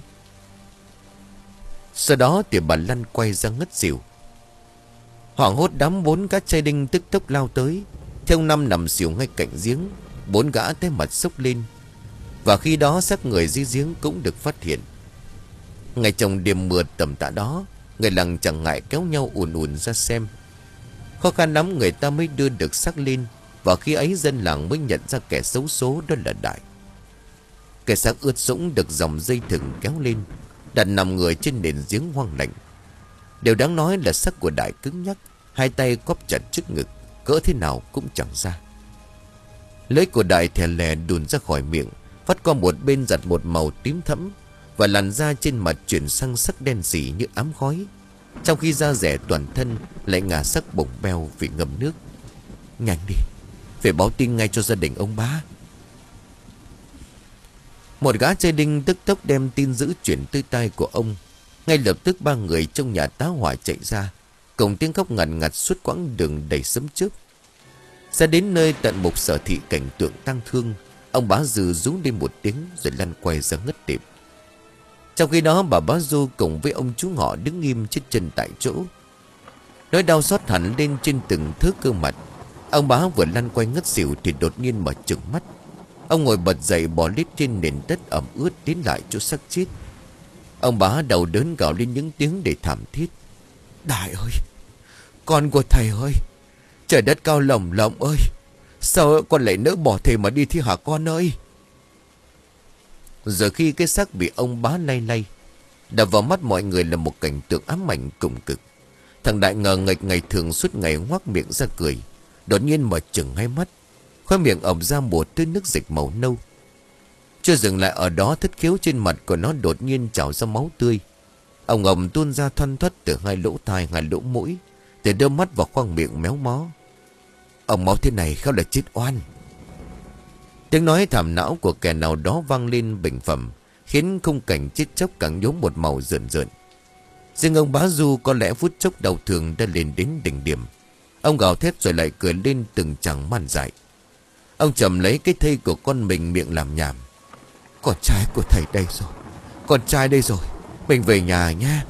Sau đó thì bà lăn quay ra ngất xỉu. Hoảng hốt đám bốn gã trai đinh tức tốc lao tới. Theo Năm nằm xỉu ngay cạnh giếng. Bốn gã té mặt sốc lên. Và khi đó xác người dưới giếng cũng được phát hiện. Ngày trong đêm mưa tầm tã đó, người làng chẳng ngại kéo nhau ùn ùn ra xem. Khó khăn lắm người ta mới đưa được xác lên. Và khi ấy dân làng mới nhận ra kẻ xấu số đó là Đại. Cái xác ướt sũng được dòng dây thừng kéo lên, đặt nằm người trên nền giếng hoang lạnh. Điều đáng nói là xác của Đại cứng nhắc, hai tay quắp chặt trước ngực, cỡ thế nào cũng chẳng ra. Lưỡi của Đại thè lè đùn ra khỏi miệng, phát qua một bên giặt một màu tím thẫm, và làn da trên mặt chuyển sang sắc đen sì như ám khói, trong khi da rẻ toàn thân lại ngả sắc bồng beo vì ngâm nước. Nhanh đi, phải báo tin ngay cho gia đình ông bá. Một gã chơi đinh tức tốc đem tin dữ chuyển tới tai của ông. Ngay lập tức ba người trong nhà tá hỏa chạy ra, cùng tiếng khóc ngặt ngặt suốt quãng đường đầy sấm chớp. Ra đến nơi tận mục sở thị cảnh tượng tang thương, ông bá Dư rú lên một tiếng rồi lăn quay ra ngất lịm. Trong khi đó bà bá Du cùng với ông chú họ đứng im chết chân tại chỗ. Nỗi đau xót hẳn lên trên từng thớ cơ mặt. Ông bá vừa lăn quay ngất xỉu thì đột nhiên mở trừng mắt. Ông ngồi bật dậy bò lết trên nền đất ẩm ướt tiến lại chỗ xác chết. Ông bá đầu đớn gào lên những tiếng để thảm thiết. Đại ơi, con của thầy ơi, trời đất cao lồng lộng ơi, sao con lại nỡ bỏ thầy mà đi thi hả con ơi? Giờ khi cái xác bị ông bá lay lay, đập vào mắt mọi người là một cảnh tượng ám ảnh cùng cực. Thằng Đại ngờ nghệch ngày thường suốt ngày ngoác miệng ra cười, đột nhiên mở chừng hai mắt, khóe miệng ẩm ra một tưới nước dịch màu nâu. Chưa dừng lại ở đó, thất khiếu trên mặt của nó đột nhiên trào ra máu tươi. Ông ầm tuôn ra thoăn thoắt từ hai lỗ tai, hai lỗ mũi, từ đôi mắt và khoang miệng méo mó. Ông máu thế này khéo là chết oan. Tiếng nói thảm não của kẻ nào đó vang lên bình phẩm, khiến khung cảnh chết chóc càng nhốm một màu rợn rợn. Riêng ông bá Du có lẽ phút chốc đau thương đã lên đến đỉnh điểm. Ông gào thét rồi lại cười lên từng tràng man dại. Ông chầm lấy cái thây của con mình miệng làm nhảm. Con trai của thầy đây rồi, con trai đây rồi, mình về nhà nha.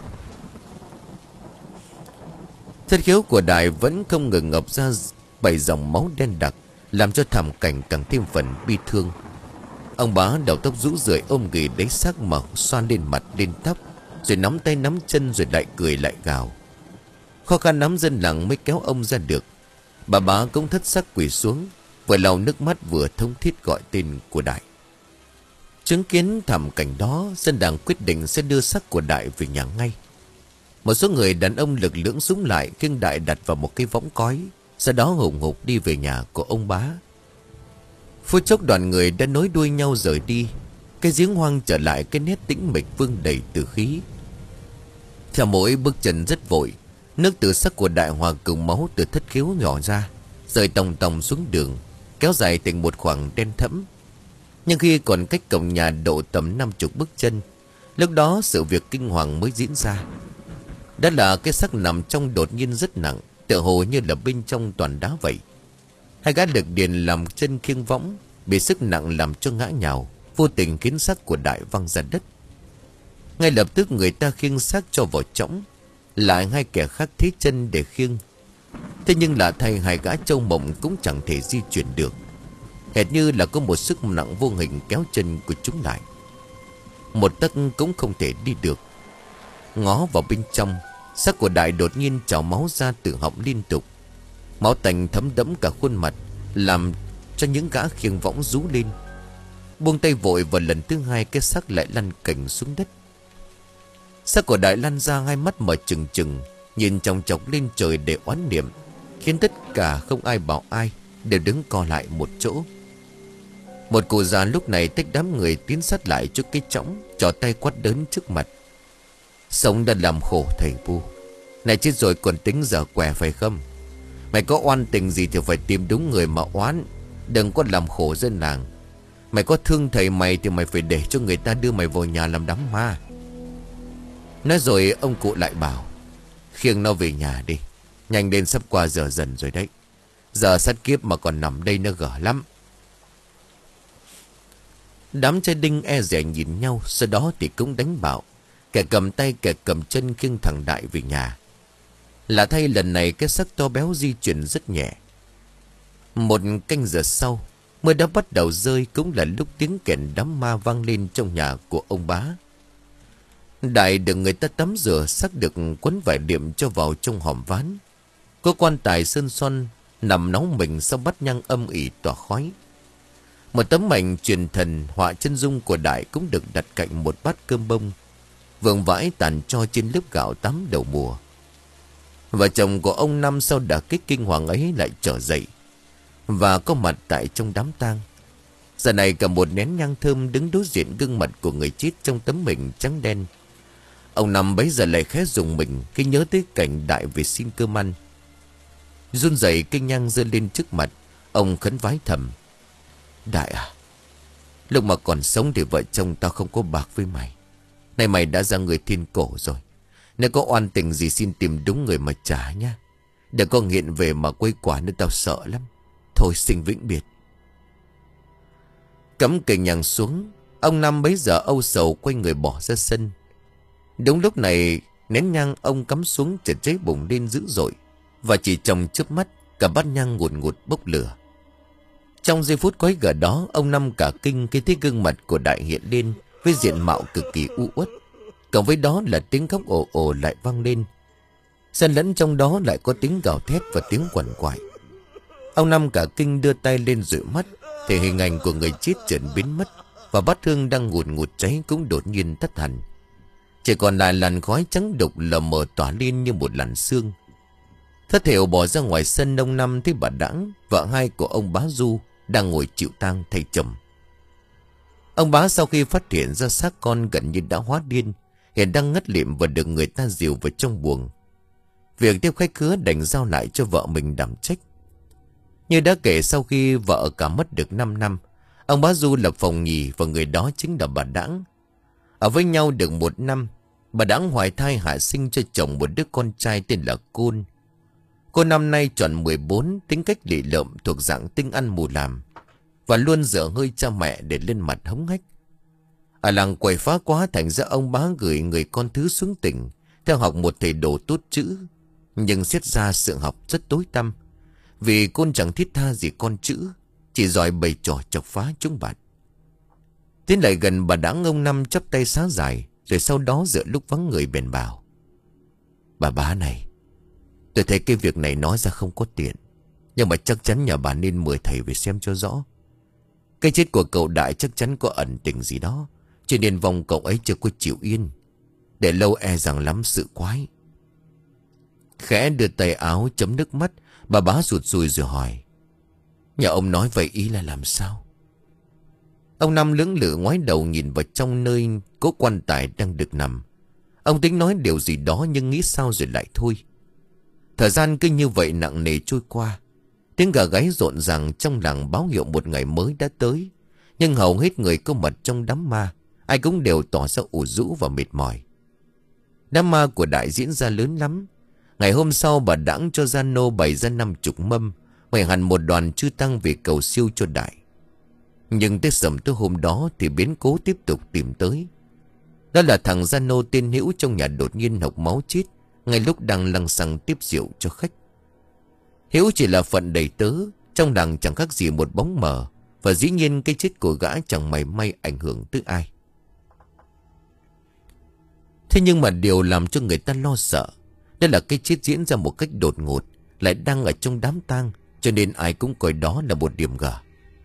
Thất khiếu của Đại vẫn không ngừng ngập ra bảy dòng máu đen đặc, làm cho thảm cảnh càng thêm phần bi thương. Ông bá đầu tóc rũ rượi ôm ghì lấy xác mà xoan lên mặt lên tóc, rồi nắm tay nắm chân rồi lại cười lại gào. Khó khăn lắm dân làng mới kéo ông ra được. Bà bá cũng thất xác quỳ xuống, vừa lau nước mắt vừa thông thiết gọi tên của Đại. Chứng kiến thảm cảnh đó, dân làng quyết định sẽ đưa xác của Đại về nhà ngay. Một số người đàn ông lực lưỡng súng lại khiêng Đại đặt vào một cái võng cói, sau đó hùng hục đi về nhà của ông bá. Phút chốc đoàn người đã nối đuôi nhau rời đi. Cái giếng hoang trở lại cái nét tĩnh mịch vương đầy tử khí. Theo mỗi bước chân rất vội, nước từ xác của Đại hòa cùng máu từ thất khiếu nhỏ ra, rơi tòng tòng xuống đường, kéo dài thành một khoảng đen thẫm. Nhưng khi còn cách cổng nhà độ tầm năm chục bước chân, lúc đó sự việc kinh hoàng mới diễn ra. Đó là cái xác nằm trong đột nhiên rất nặng, tựa hồ như là bên trong toàn đá vậy. Hai gã lực điền làm chân khiêng võng, bị sức nặng làm cho ngã nhào, vô tình khiến xác của Đại văng ra đất. Ngay lập tức người ta khiêng xác cho vào chõng, lại hai kẻ khác thế chân để khiêng. Thế nhưng lạ thay, hai gã Châu Mộng cũng chẳng thể di chuyển được, hệt như là có một sức nặng vô hình kéo chân của chúng lại. Một tấc cũng không thể đi được. Ngó vào bên trong, xác của Đại đột nhiên trào máu ra từ họng liên tục. Máu tanh thấm đẫm cả khuôn mặt, làm cho những gã khiêng võng rú lên. Buông tay vội, và lần thứ hai cái xác lại lăn cành xuống đất. Xác của Đại lăn ra, hai mắt mở trừng trừng, nhìn chòng chọc lên trời để oán niệm, khiến tất cả không ai bảo ai, đều đứng co lại một chỗ. Một cụ già lúc này tách đám người tiến sát lại trước cái chõng, trỏ tay quát đớn trước mặt: "Sống đã làm khổ thầy Bu, này chết rồi còn tính dở què phải không? Mày có oan tình gì thì phải tìm đúng người mà oán, đừng có làm khổ dân làng. Mày có thương thầy mày thì mày phải để cho người ta đưa mày vào nhà làm đám ma." Nói rồi ông cụ lại bảo: "Khiêng nó về nhà đi, nhanh lên, sắp qua giờ dần rồi đấy. Giờ sát kiếp mà còn nằm đây nó gở lắm." Đám trai đinh e dè nhìn nhau, sau đó thì cũng đánh bạo, kẻ cầm tay kẻ cầm chân khiêng thằng Đại về nhà. Lạ thay, lần này cái xác to béo di chuyển rất nhẹ. Một canh giờ sau, mưa đã bắt đầu rơi, cũng là lúc tiếng kèn đám ma vang lên trong nhà của ông Bá. Đại được người ta tắm rửa, xác được quấn vải đệm cho vào trong hòm ván. Có quan tài sơn son nằm nóng mình sau bát nhang âm ỉ tỏa khói. Một tấm ảnh truyền thần họa chân dung của Đại cũng được đặt cạnh một bát cơm bông, vương vãi tàn tro trên lớp gạo tắm đầu mùa. Vợ chồng của ông Năm sau đả kích kinh hoàng ấy lại trở dậy và có mặt tại trong đám tang. Giờ này cả một nén nhang thơm đứng đối diện gương mặt của người chết trong tấm mình trắng đen. Ông Năm bấy giờ lại khẽ rùng mình khi nhớ tới cảnh Đại về xin cơm ăn. Run rẩy, cây nhang giơ lên trước mặt, ông khấn vái thầm: "Đại à, lúc mà còn sống thì vợ chồng tao không có bạc với mày. Nay mày đã ra người thiên cổ rồi, nếu có oan tình gì xin tìm đúng người mà trả nhá. Đừng có nghiện về mà quấy quả nữa, tao sợ lắm. Thôi sinh vĩnh biệt." Cắm cây nhang xuống, ông Năm bấy giờ âu sầu quay người bỏ ra sân. Đúng lúc này, nén nhang ông cắm xuống chợt cháy bùng lên dữ dội, và chỉ trong chớp mắt cả bát nhang ngùn ngụt bốc lửa. Trong giây phút quấy gở đó, ông Năm cả kinh khi thấy gương mặt của Đại hiện lên với diện mạo cực kỳ u uất, cộng với đó là tiếng khóc ồ ồ lại vang lên. Xen lẫn trong đó lại có tiếng gào thét và tiếng quằn quại. Ông Năm cả kinh đưa tay lên dụi mắt, thì hình ảnh của người chết chợt biến mất, và bát hương đang ngùn ngụt cháy cũng đột nhiên tắt hẳn. Chỉ còn lại làn khói trắng đục lờ mờ tỏa lên như một làn sương. Thất thểu bỏ ra ngoài sân, ông Năm thấy bà Đãng, vợ hai của ông Bá Du, đang ngồi chịu tang thay chồng. Ông Bá sau khi phát hiện ra xác con gần như đã hóa điên, hiện đang ngất lịm và được người ta dìu vào trong buồng. Việc tiếp khách khứa đành giao lại cho vợ mình đảm trách. Như đã kể, sau khi vợ cả mất được năm năm, ông Bá Du lập phòng nhì, và người đó chính là bà Đãng. Ở với nhau được một năm, bà Đãng hoài thai hạ sinh cho chồng một đứa con trai tên là Côn. Cô năm nay tròn mười bốn, tính cách lì lợm, thuộc dạng tinh ăn mù làm, và luôn dở hơi cha mẹ để lên mặt hống hách. Ở làng quậy phá quá, thành ra ông Bá gửi người con thứ xuống tỉnh theo học một thầy đồ tốt chữ. Nhưng xét ra sự học rất tối tăm, vì Côn chẳng thiết tha gì con chữ, chỉ giỏi bày trò chọc phá chúng bạn. Tiến lại gần bà Đãng, ông Năm chắp tay xá dài, rồi sau đó giữa lúc vắng người bèn bảo: "Bà Bá này, tôi thấy cái việc này nói ra không có tiện, nhưng mà chắc chắn nhà bà nên mời thầy về xem cho rõ. Cái chết của cậu Đại chắc chắn có ẩn tình gì đó, cho nên vong cậu ấy chưa có chịu yên. Để lâu e rằng lắm sự quái." Khẽ đưa tay áo chấm nước mắt, bà Bá rụt rùi rồi hỏi: "Nhà ông nói vậy ý là làm sao?" Ông Năm lưỡng lự ngoái đầu nhìn vào trong nơi có quan tài đang được nằm. Ông tính nói điều gì đó nhưng nghĩ sao rồi lại thôi. Thời gian cứ như vậy nặng nề trôi qua. Tiếng gà gáy rộn ràng trong làng báo hiệu một ngày mới đã tới. Nhưng hầu hết người có mặt trong đám ma, ai cũng đều tỏ ra ủ rũ và mệt mỏi. Đám ma của Đại diễn ra lớn lắm. Ngày hôm sau bà đãng cho gia nô bày ra năm chục mâm, mời hẳn một đoàn chư tăng về cầu siêu cho Đại. Nhưng tới sầm tối hôm đó thì biến cố tiếp tục tìm tới. Đó là thằng gia nô tên Hữu trong nhà đột nhiên hộc máu chết ngay lúc đang lăng xăng tiếp rượu cho khách. Hữu chỉ là phận đầy tớ, trong làng chẳng khác gì một bóng mờ, và dĩ nhiên cái chết của gã chẳng mảy may ảnh hưởng tới ai. Thế nhưng mà điều làm cho người ta lo sợ, đó là cái chết diễn ra một cách đột ngột, lại đang ở trong đám tang, cho nên ai cũng coi đó là một điểm gở.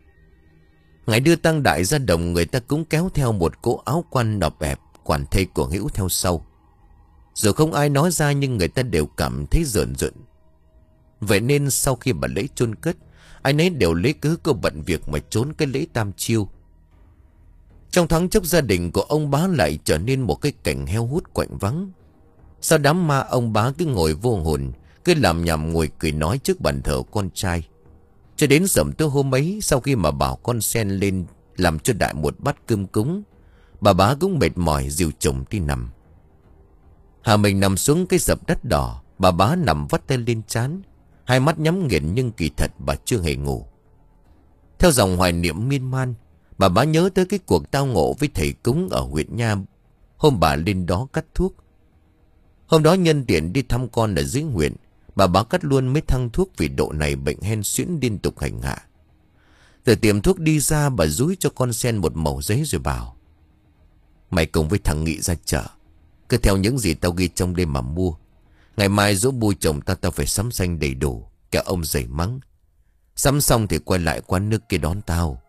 Ngày đưa tang Đại ra đồng, người ta cũng kéo theo một cỗ áo quan nọp ẹp, quản thây của Hữu theo sau. Dù không ai nói ra nhưng người ta đều cảm thấy rợn rợn. Vậy nên sau khi bà lễ chôn cất, ai nấy đều lấy cớ có bận việc mà trốn cái lễ tam chiêu. Trong thoáng chốc gia đình của ông Bá lại trở nên một cái cảnh heo hút quạnh vắng. Sau đám ma, ông Bá cứ ngồi vô hồn, cứ làm nhầm ngồi cười nói trước bàn thờ con trai. Cho đến sẩm tối hôm ấy, sau khi mà bảo con sen lên làm cho Đại một bát cơm cúng, bà Bá cũng mệt mỏi dìu chồng đi nằm. Hà mình nằm xuống cái sập đất đỏ, bà Bá nằm vắt tay lên trán, hai mắt nhắm nghiền nhưng kỳ thật bà chưa hề ngủ. Theo dòng hoài niệm miên man, bà Bá nhớ tới cái cuộc tao ngộ với thầy cúng ở huyện Nha hôm bà lên đó cắt thuốc. Hôm đó nhân tiện đi thăm con ở dưới huyện, bà Bá cắt luôn mấy thang thuốc vì độ này bệnh hen suyễn liên tục hành hạ. Từ tiệm thuốc đi ra, bà dúi cho con sen một mẩu giấy rồi bảo: mày cùng với thằng Nghị ra chợ, cứ theo những gì tao ghi trong đây mà mua. Ngày mai dỗ bui chồng tao, tao phải sắm xanh đầy đủ, kẻo ông giày mắng. Sắm xong thì quay lại quán nước kia đón tao.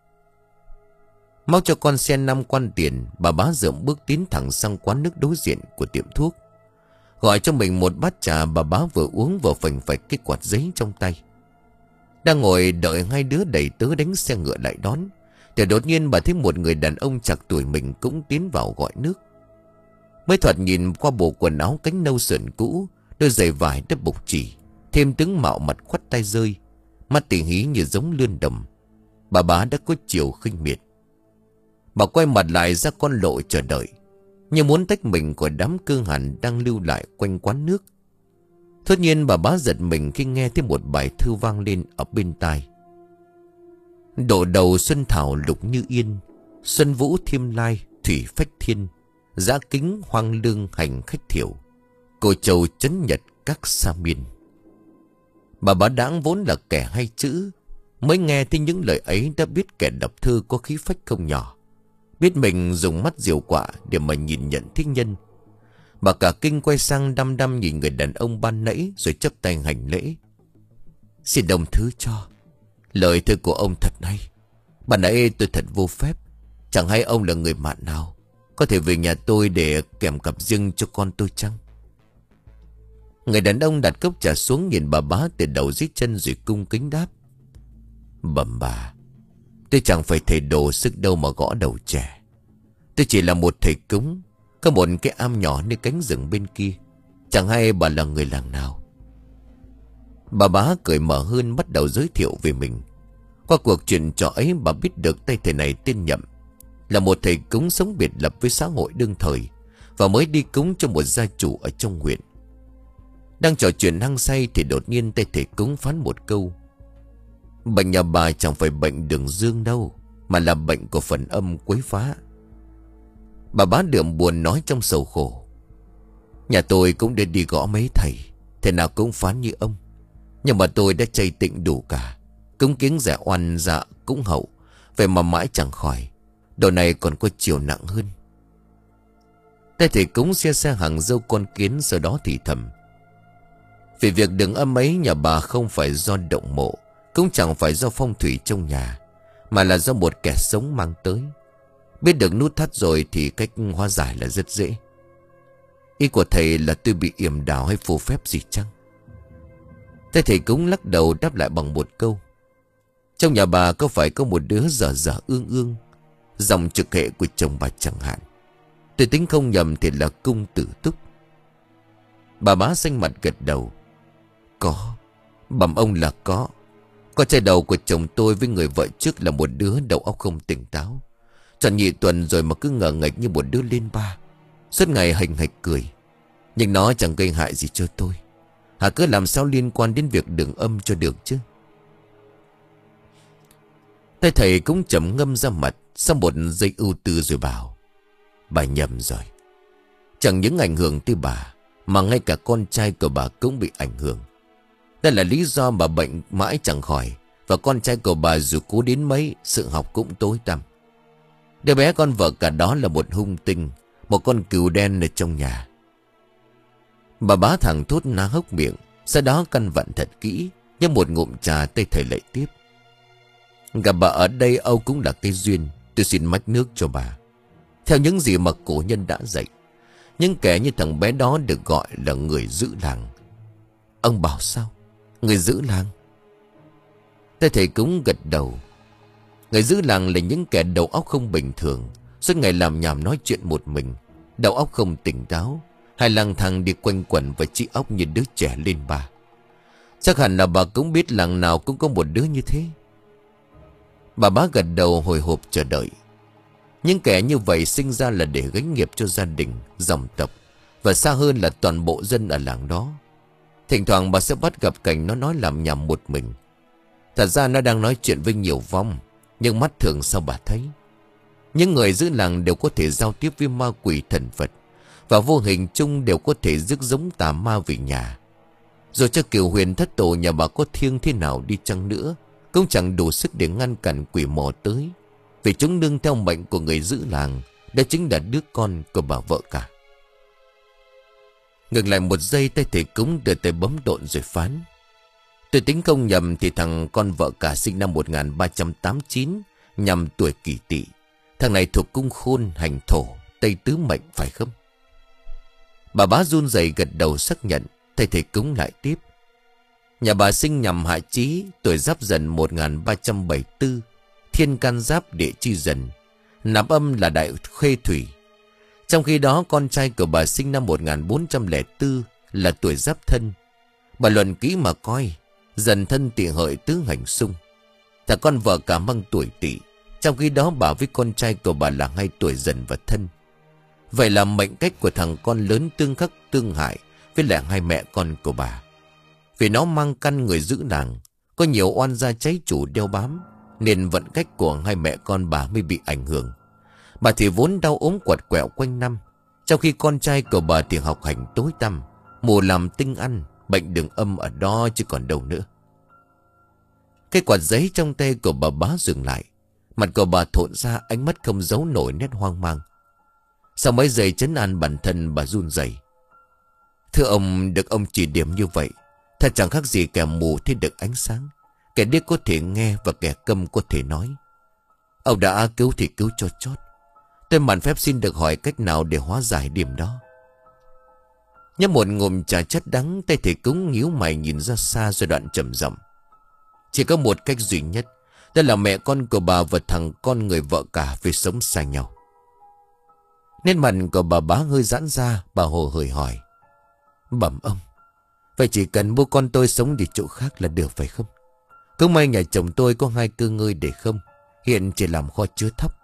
Móc cho con sen năm quan tiền, bà Bá dượm bước tiến thẳng sang quán nước đối diện của tiệm thuốc. Gọi cho mình một bát trà, bà Bá vừa uống vừa phành phạch cái quạt giấy trong tay. Đang ngồi đợi hai đứa đầy tớ đánh xe ngựa lại đón, thì đột nhiên bà thấy một người đàn ông chạc tuổi mình cũng tiến vào gọi nước. Mới thoạt nhìn qua bộ quần áo cánh nâu sườn cũ, đôi giày vải đã bục chỉ, thêm tướng mạo mặt khoắt tay rơi, mắt tỉ hí như giống lươn đồng. Bà Bá đã có chiều khinh miệt. Bà quay mặt lại ra con lộ chờ đợi, như muốn tách mình khỏi đám cơ hàn đang lưu lại quanh quán nước. Tất nhiên bà Bá giật mình khi nghe thấy một bài thư vang lên ở bên tai: độ đầu xuân thảo lục như yên, xuân vũ thiêm lai thủy phách thiên, giã kính hoang lương hành khách thiểu, cô châu chấn nhật các sa miên. Bà Bá Đãng vốn là kẻ hay chữ, mới nghe thấy những lời ấy đã biết kẻ đọc thư có khí phách không nhỏ, biết mình dùng mắt diều quạ để mà nhìn nhận thích nhân. Bà cả kinh quay sang đăm đăm nhìn người đàn ông ban nãy rồi chắp tay hành lễ: xin đồng thứ cho, lời thơ của ông thật hay. Ban nãy tôi thật vô phép, chẳng hay ông là người mạn nào, có thể về nhà tôi để kèm cặp riêng cho con tôi chăng? Người đàn ông đặt cốc trà xuống, nhìn bà Bá từ đầu dưới chân rồi cung kính đáp: bẩm bà, tôi chẳng phải thầy đồ sức đâu mà gõ đầu trẻ. Tôi chỉ là một thầy cúng, có một cái am nhỏ nơi cánh rừng bên kia. Chẳng hay bà là người làng nào? Bà Bá cười mở hơn, bắt đầu giới thiệu về mình. Qua cuộc chuyện trò ấy, bà biết được tay thầy này tên Nhậm, là một thầy cúng sống biệt lập với xã hội đương thời, và mới đi cúng cho một gia chủ ở trong huyện. Đang trò chuyện hăng say thì đột nhiên tay thầy cúng phán một câu: bệnh nhà bà chẳng phải bệnh đường dương đâu, mà là bệnh của phần âm quấy phá. Bà Bá đượm buồn nói trong sầu khổ: nhà tôi cũng để đi gõ mấy thầy, thầy nào cũng phán như ông, nhưng mà tôi đã chay tịnh đủ cả, cúng kiến rẻ oan dạ cũng hậu, vậy mà mãi chẳng khỏi. Đồ này còn có chiều nặng hơn. Tay thầy cúng xe xe hàng dâu con kiến, sau đó thì thầm: vì việc đường âm ấy nhà bà không phải do động mộ, cũng chẳng phải do phong thủy trong nhà, mà là do một kẻ sống mang tới. Biết được nút thắt rồi thì cách hóa giải là rất dễ. Ý của thầy là tôi bị yểm đảo hay phù phép gì chăng? Tay thầy cúng lắc đầu đáp lại bằng một câu: trong nhà bà có phải có một đứa dở dở ương ương, dòng trực hệ của chồng bà chẳng hạn. Tôi tính không nhầm thì là cung tử túc. Bà Bá xanh mặt gật đầu: có, bẩm ông là có. Con trai đầu của chồng tôi với người vợ trước là một đứa đầu óc không tỉnh táo, tròn nhị tuần rồi mà cứ ngờ nghệch như một đứa lên ba, suốt ngày hành hạch cười. Nhưng nó chẳng gây hại gì cho tôi. Hà cứ làm sao liên quan đến việc đường âm cho được chứ. Tay thầy cũng chậm ngâm ra mặt sau một giây ưu tư rồi bảo: Bà nhầm rồi. Chẳng những ảnh hưởng tới bà, mà ngay cả con trai của bà cũng bị ảnh hưởng. Đây là lý do bà bệnh mãi chẳng khỏi. Và con trai của bà dù cố đến mấy, sự học cũng tối tăm. Đứa bé con vợ cả đó là một hung tinh, một con cừu đen ở trong nhà. Bà bá thẳng thốt ná hốc miệng, sau đó căn vặn thật kỹ. Nhưng một ngụm trà tay thầy lại tiếp: Gặp bà ở đây Âu cũng là cái duyên. Tôi xin mách nước cho bà. Theo những gì mà cổ nhân đã dạy, những kẻ như thằng bé đó được gọi là người giữ làng. Ông bảo sao? Người giữ làng? Tay thầy cũng gật đầu. Người giữ làng là những kẻ đầu óc không bình thường, suốt ngày làm nhảm nói chuyện một mình, đầu óc không tỉnh táo, hay lang thang đi quanh quẩn với trí óc như đứa trẻ lên ba. Chắc hẳn là bà cũng biết làng nào cũng có một đứa như thế. Bà bá gật đầu hồi hộp chờ đợi. Những kẻ như vậy sinh ra là để gánh nghiệp cho gia đình, dòng tộc, và xa hơn là toàn bộ dân ở làng đó. Thỉnh thoảng bà sẽ bắt gặp cảnh nó nói làm nhảm một mình. Thật ra nó đang nói chuyện với nhiều vong, nhưng mắt thường sao bà thấy. Những người giữ làng đều có thể giao tiếp với ma quỷ thần Phật, và vô hình chung đều có thể rước giống tà ma về nhà. Rồi cho Kiều Huyền thất tổ nhà bà có thiêng thế nào đi chăng nữa, cũng chẳng đủ sức để ngăn cản quỷ mò tới. Vì chúng nương theo mệnh của người giữ làng, đó chính là đứa con của bà vợ cả. Ngừng lại một giây, tay thầy cúng đưa tay bấm độn rồi phán: Tôi tính không nhầm thì thằng con vợ cả sinh năm một nghìn ba trăm tám mươi chín, nhằm tuổi Kỷ Tỵ. Thằng này thuộc cung Khôn, hành thổ, Tây Tứ mệnh phải không? Bà bá run rẩy gật đầu xác nhận. Thầy thầy cúng lại tiếp: Nhà bà sinh nhằm Hạ Chí, tuổi Giáp Dần một nghìn ba trăm bảy mươi tư, thiên can giáp địa chi dần, nạp âm là đại khê thủy. Trong khi đó con trai của bà sinh năm một nghìn bốn trăm lẻ bốn là tuổi Giáp Thân. Bà luận kỹ mà coi, Dần Thân Tỵ Hợi tứ hành xung. Thằng con vợ cả mang tuổi Tỵ, trong khi đó bà với con trai của bà là hai tuổi Dần và Thân. Vậy là mệnh cách của thằng con lớn tương khắc tương hại với lại hai mẹ con của bà. Vì nó mang căn người giữ làng, có nhiều oan gia cháy chủ đeo bám, nên vận cách của hai mẹ con bà mới bị ảnh hưởng. Bà thì vốn đau ốm quặt quẹo quanh năm, trong khi con trai của bà thì học hành tối tăm, mù làm tinh ăn, bệnh đường âm ở đó chứ còn đâu nữa. Cái quạt giấy trong tay của bà bá dừng lại. Mặt của bà thộn ra, ánh mắt không giấu nổi nét hoang mang. Sau mấy giây trấn an bản thân, bà run rẩy: Thưa ông, được ông chỉ điểm như vậy, thật chẳng khác gì kẻ mù thấy được ánh sáng, kẻ điếc có thể nghe và kẻ câm có thể nói. Ông đã cứu thì cứu cho chót. Tôi mạn phép xin được hỏi cách nào để hóa giải điểm đó. Nhấp một ngụm trà chất đắng, tay thầy cúng nhíu mày nhìn ra xa rồi đoạn trầm giọng: Chỉ có một cách duy nhất, đó là mẹ con của bà và thằng con người vợ cả phải sống xa nhau. Nên mặt của bà bá hơi giãn ra, bà hồ hởi hỏi: Bẩm ông, vậy chỉ cần bố con tôi sống đi chỗ khác là được phải không? Cũng may nhà chồng tôi có hai cơ ngơi để không, hiện chỉ làm kho chứa thóc.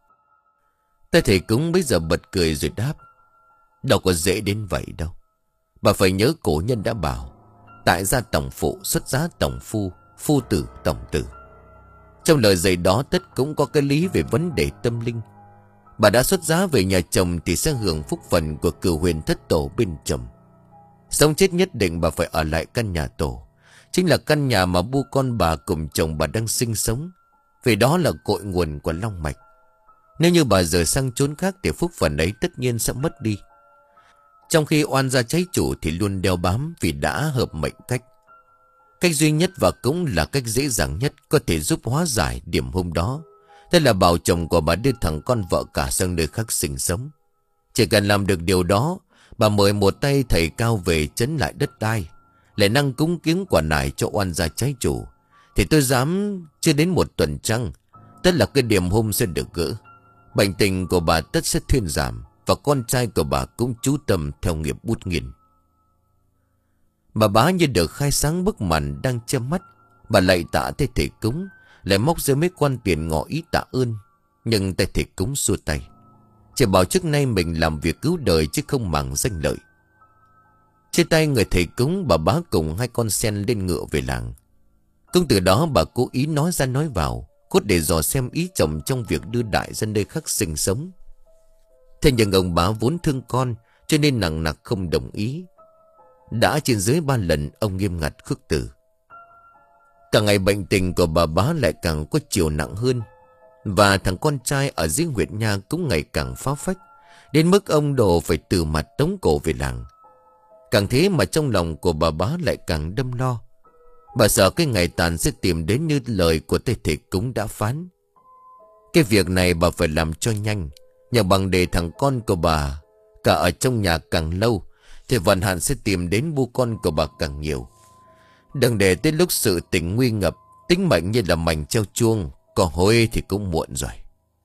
Tay thầy cúng bây giờ bật cười rồi đáp: Đâu có dễ đến vậy đâu. Bà phải nhớ cổ nhân đã bảo: Tại gia tổng phụ, xuất giá tổng phu, phu tử tổng tử. Trong lời dạy đó tất cũng có cái lý về vấn đề tâm linh. Bà đã xuất giá về nhà chồng thì sẽ hưởng phúc phần của Cửu Huyền thất tổ bên chồng. Sống chết nhất định bà phải ở lại căn nhà tổ, chính là căn nhà mà bu con bà cùng chồng bà đang sinh sống, vì đó là cội nguồn của long mạch. Nếu như bà rời sang chốn khác thì phúc phần ấy tất nhiên sẽ mất đi. Trong khi oan gia cháy chủ thì luôn đeo bám vì đã hợp mệnh cách. Cách duy nhất và cũng là cách dễ dàng nhất có thể giúp hóa giải điểm hung đó, thế là bảo chồng của bà đưa thằng con vợ cả sang nơi khác sinh sống. Chỉ cần làm được điều đó, bà mời một tay thầy cao về trấn lại đất đai, lại năng cúng kiếng quả nải cho oan gia trái chủ, thì tôi dám chưa đến một tuần trăng, tất là cái điểm hung sẽ được gỡ. Bệnh tình của bà tất sẽ thuyên giảm, và con trai của bà cũng chú tâm theo nghiệp bút nghiền. Bà bá như được khai sáng bức màn đang che mắt. Bà lạy tạ tay thầy cúng, lại móc ra mấy quan tiền ngỏ ý tạ ơn. Nhưng tay thầy cúng xua tay, chỉ bảo trước nay mình làm việc cứu đời chứ không màng danh lợi. Chia tay người thầy cúng, bà bá cùng hai con sen lên ngựa về làng. Cũng từ đó bà cố ý nói ra nói vào, cốt để dò xem ý chồng trong việc đưa Đại ra nơi khác sinh sống. Thế nhưng ông bá vốn thương con, cho nên nặng nặc không đồng ý. Đã trên dưới ba lần ông nghiêm ngặt khước từ. Càng ngày bệnh tình của bà bá lại càng có chiều nặng hơn. Và thằng con trai ở dưới Nguyệt Nha cũng ngày càng phá phách, đến mức ông Đồ phải từ mặt tống cổ về làng. Càng thế mà trong lòng của bà bá lại càng đâm lo. Bà sợ cái ngày tàn sẽ tìm đến như lời của thầy thầy cúng đã phán. Cái việc này bà phải làm cho nhanh, nhờ bằng để thằng con của bà cả ở trong nhà càng lâu, thì vận hạn sẽ tìm đến bu con của bà càng nhiều. Đừng để tới lúc sự tình nguy ngập, tính mệnh như là mảnh treo chuông, có hối thì cũng muộn rồi.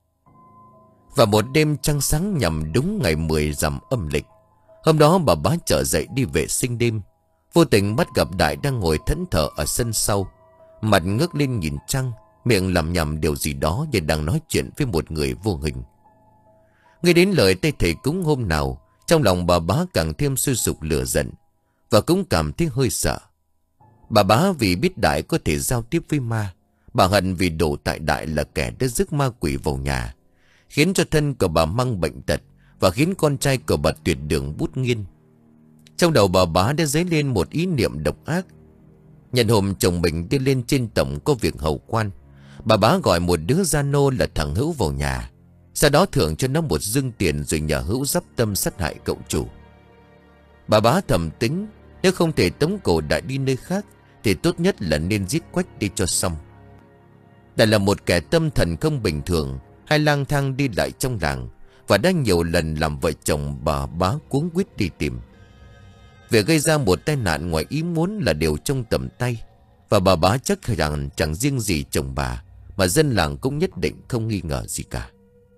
Và một đêm trăng sáng nhằm đúng ngày mười rằm âm lịch, hôm đó bà bá trở dậy đi vệ sinh đêm, vô tình bắt gặp Đại đang ngồi thẫn thờ ở sân sau, mặt ngước lên nhìn trăng, miệng lẩm nhẩm điều gì đó như đang nói chuyện với một người vô hình. Nghe đến lời tay thầy cúng hôm nào, trong lòng bà bá càng thêm sôi sục lửa giận, và cũng cảm thấy hơi sợ. Bà bá vì biết Đại có thể giao tiếp với ma, bà hận vì đổ tại Đại là kẻ đã rước ma quỷ vào nhà, khiến cho thân của bà mang bệnh tật, và khiến con trai của bà tuyệt đường bút nghiên. Trong đầu bà bá đã dấy lên một ý niệm độc ác. Nhận hôm chồng mình đi lên trên tổng có việc hầu quan, bà bá gọi một đứa gia nô là thằng Hữu vào nhà, sau đó thưởng cho nó một dương tiền, rồi nhờ Hữu dắp tâm sát hại cậu chủ. Bà bá thầm tính, nếu không thể tống cổ Đại đi nơi khác thì tốt nhất là nên giết Quách đi cho xong. Đại là một kẻ tâm thần không bình thường, hay lang thang đi lại trong làng, và đã nhiều lần làm vợ chồng bà bá cuống quýt đi tìm. Việc gây ra một tai nạn ngoài ý muốn là điều trong tầm tay, và bà bá chắc rằng chẳng riêng gì chồng bà, mà dân làng cũng nhất định không nghi ngờ gì cả.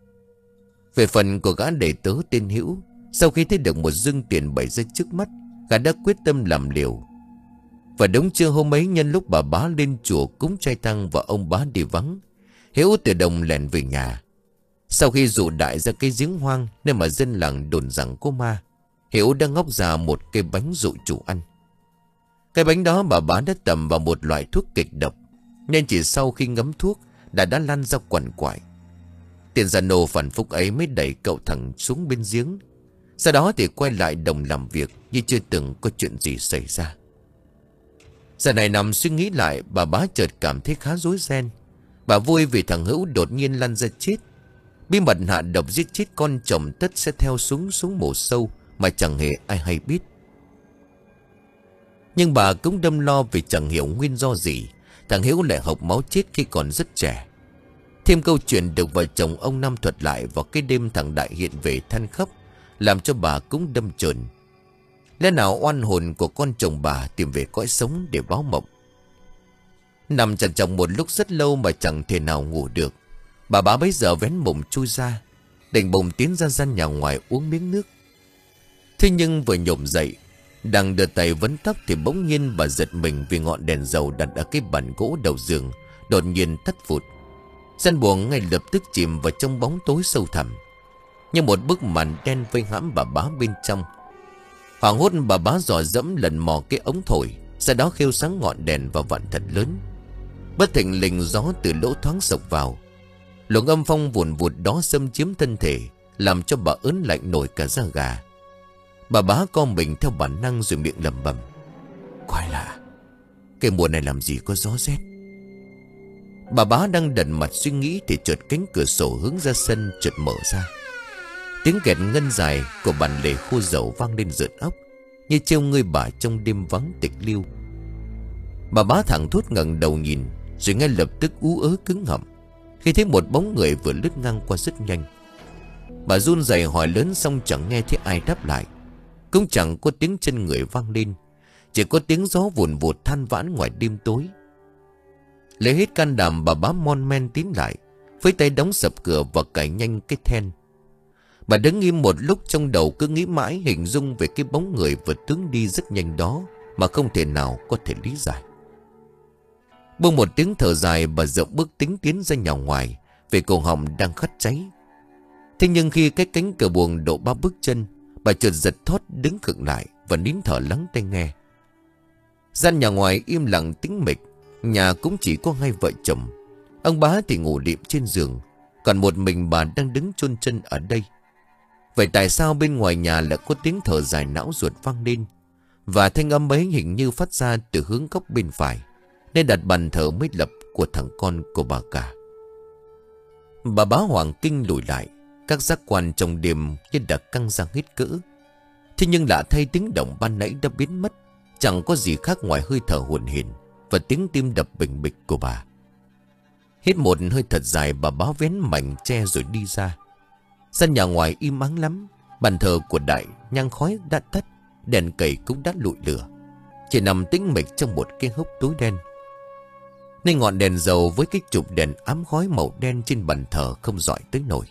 Về phần của gã đệ tớ tên Hữu, sau khi thấy được một dương tiền bày ra trước mắt, gã đã quyết tâm làm liều. Và đúng trưa hôm ấy, nhân lúc bà bá lên chùa cúng trai tăng và ông bá đi vắng, Hữu từ đồng lẻn về nhà. Sau khi dụ Đại ra cái giếng hoang nơi mà dân làng đồn rằng có ma, Hữu đã ngóc ra một cây bánh dụ chủ ăn. Cái bánh đó bà bá đã tầm vào một loại thuốc kịch độc, nên chỉ sau khi ngấm thuốc đã đã lăn ra quằn quại. Tiền gia nô phản phúc ấy mới đẩy cậu thằng xuống bên giếng. Sau đó thì quay lại đồng làm việc như chưa từng có chuyện gì xảy ra. Giờ này nằm suy nghĩ lại, bà bá chợt cảm thấy khá rối ren. Bà vui vì thằng Hữu đột nhiên lăn ra chết. Bí mật hạ độc giết chết con chồng tất sẽ theo xuống xuống mổ sâu mà chẳng hề ai hay biết. Nhưng bà cũng đâm lo vì chẳng hiểu nguyên do gì thằng Hữu lại hộc máu chết khi còn rất trẻ. Thêm câu chuyện được vợ chồng ông Năm thuật lại vào cái đêm thằng Đại hiện về than khóc, làm cho bà cũng đâm chồn. Lẽ nào oan hồn của con chồng bà tìm về cõi sống để báo mộng? Nằm chằn chọc một lúc rất lâu mà chẳng thể nào ngủ được, bà bá bấy giờ vén mùng chui ra, định bụng tiến ra gian nhà ngoài uống miếng nước. Thế nhưng vừa nhổm dậy, đang đưa tay vấn tóc thì bỗng nhiên bà giật mình vì ngọn đèn dầu đặt ở cái bàn gỗ đầu giường đột nhiên tắt phụt. Gian buồng ngay lập tức chìm vào trong bóng tối sâu thẳm, như một bức màn đen vây hãm bà bá bên trong. Hoảng hốt bà bá dò dẫm lần mò cái ống thổi, sau đó khêu sáng ngọn đèn và vặn thật lớn. Bất thình lình gió từ lỗ thoáng sộc vào, luồng âm phong vùn vụt đó xâm chiếm thân thể, làm cho bà ớn lạnh nổi cả da gà. Bà bá co mình theo bản năng rồi miệng lẩm bẩm: quái lạ, cái mùa này làm gì có gió rét. Bà bá đang đần mặt suy nghĩ thì chợt cánh cửa sổ hướng ra sân chợt mở ra. Tiếng kẹt ngân dài của bàn lề khô dầu vang lên rợn óc, như trêu ngươi bà trong đêm vắng tịch liêu. Bà bá thẳng thốt ngẩng đầu nhìn, rồi ngay lập tức ú ớ cứng họng khi thấy một bóng người vừa lướt ngang qua rất nhanh. Bà run rẩy hỏi lớn xong chẳng nghe thấy ai đáp lại, cũng chẳng có tiếng chân người vang lên, chỉ có tiếng gió vùn vụt than vãn ngoài đêm tối. Lấy hết can đảm, bà bá mon men tiến lại, với tay đóng sập cửa và cài nhanh cái then. Bà đứng im một lúc, trong đầu cứ nghĩ mãi hình dung về cái bóng người vừa tướng đi rất nhanh đó mà không thể nào có thể lý giải. Buông một tiếng thở dài, bà dậm bước tính tiến ra nhà ngoài, vì cổ họng đang khát cháy. Thế nhưng khi cái cánh cửa buồng độ ba bước chân, Bà chợt giật thót đứng khựng lại và nín thở lắng tai nghe. Gian nhà ngoài im lặng tĩnh mịch. Nhà cũng chỉ có hai vợ chồng. Ông Bá thì ngủ lịm trên giường, còn một mình bà đang đứng chôn chân ở đây. Vậy tại sao bên ngoài nhà lại có tiếng thở dài não ruột vang lên? Và thanh âm ấy hình như phát ra từ hướng góc bên phải, nên đặt bàn thờ mới lập của thằng con của bà cả. Bà Bá hoảng kinh lùi lại. Các giác quan trong đêm như đã căng ra hết cỡ. Thế nhưng lạ thay, tiếng động ban nãy đã biến mất. Chẳng có gì khác ngoài hơi thở hổn hển và tiếng tim đập bình bịch của bà. Hít một hơi thật dài, bà Bá vén mảnh tre rồi đi ra. Sân nhà ngoài im ắng lắm. Bàn thờ của Đại nhang khói đã tắt, đèn cầy cũng đã lụi lửa, chỉ nằm tĩnh mịch trong một cái hốc tối đen. Nên ngọn đèn dầu với cái chụp đèn ám khói màu đen trên bàn thờ không rọi tới nổi.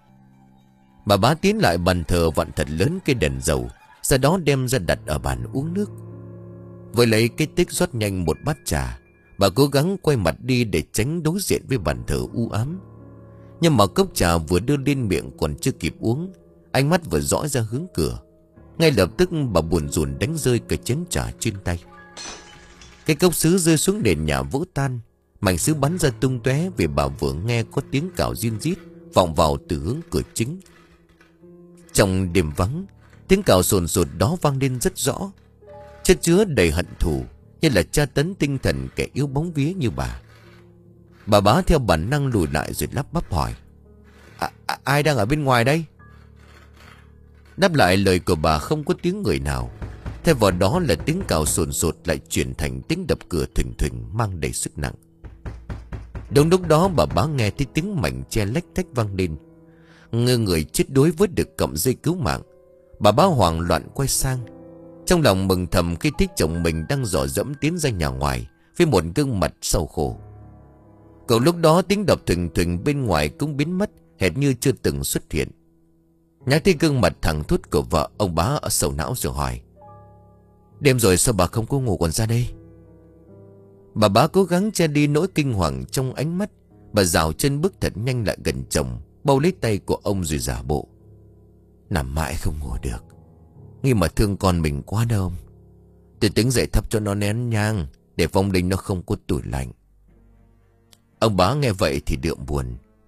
Bà Bá tiến lại bàn thờ, vặn thật lớn cái đèn dầu, sau đó đem ra đặt ở bàn uống nước. Với lấy cái tích rót nhanh một bát trà, bà cố gắng quay mặt đi để tránh đối diện với bàn thờ u ám. Nhưng mà cốc trà vừa đưa lên miệng còn chưa kịp uống, ánh mắt vừa dõi ra hướng cửa. Ngay lập tức bà buồn rùn đánh rơi cái chén trà trên tay. Cái cốc sứ rơi xuống nền nhà vỡ tan, mảnh sứ bắn ra tung tóe vì bà vừa nghe có tiếng cào rin rít vọng vào từ hướng cửa chính. Trong đêm vắng, tiếng cào sồn sột đó vang lên rất rõ, chất chứa đầy hận thù, như là tra tấn tinh thần kẻ yếu bóng vía như bà. Bà Bá theo bản năng lùi lại rồi lắp bắp hỏi: à, à, ai đang ở bên ngoài đây? Đáp lại lời của bà không có tiếng người nào. Thay vào đó là tiếng cào sồn sột lại chuyển thành tiếng đập cửa thình thình mang đầy sức nặng. Đúng lúc đó bà Bá nghe thấy tiếng mảnh che lách tách vang lên. Ngơ người chết đuối vớt được cọng dây cứu mạng, bà Bá hoảng loạn quay sang, trong lòng mừng thầm khi thấy chồng mình đang dò dẫm tiến ra nhà ngoài với một gương mặt sầu khổ. Cậu lúc đó tiếng đập thình thình bên ngoài cũng biến mất, hệt như chưa từng xuất hiện. Nhắc thấy gương mặt thẳng thốt của vợ, ông Bá ở sầu não rồi hỏi: đêm rồi sao bà không có ngủ còn ra đây? Bà Bá cố gắng che đi nỗi kinh hoàng trong ánh mắt. Bà dào chân bước thật nhanh lại gần chồng, bâu lấy tay của ông rồi giả bộ: nằm mãi không ngủ được, nghĩ mà thương con mình quá đâu ông. Tôi tính dậy thắp cho nó nén nhang, để vong linh nó không có tủi lạnh. Ông Bá nghe vậy thì đượm buồn: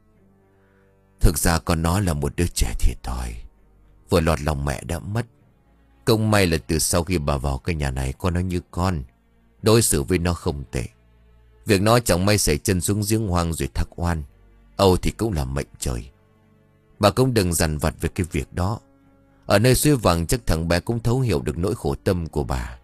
thực ra con nó là một đứa trẻ thiệt thòi, vừa lọt lòng mẹ đã mất. Không may là từ sau khi bà vào cái nhà này, con nó như con, đối xử với nó không tệ. Việc nó chẳng may xảy chân xuống giếng hoang rồi thắc oan, âu thì cũng là mệnh trời. Bà cũng đừng dằn vặt về cái việc đó. Ở nơi suối vàng chắc thằng bé cũng thấu hiểu được nỗi khổ tâm của bà.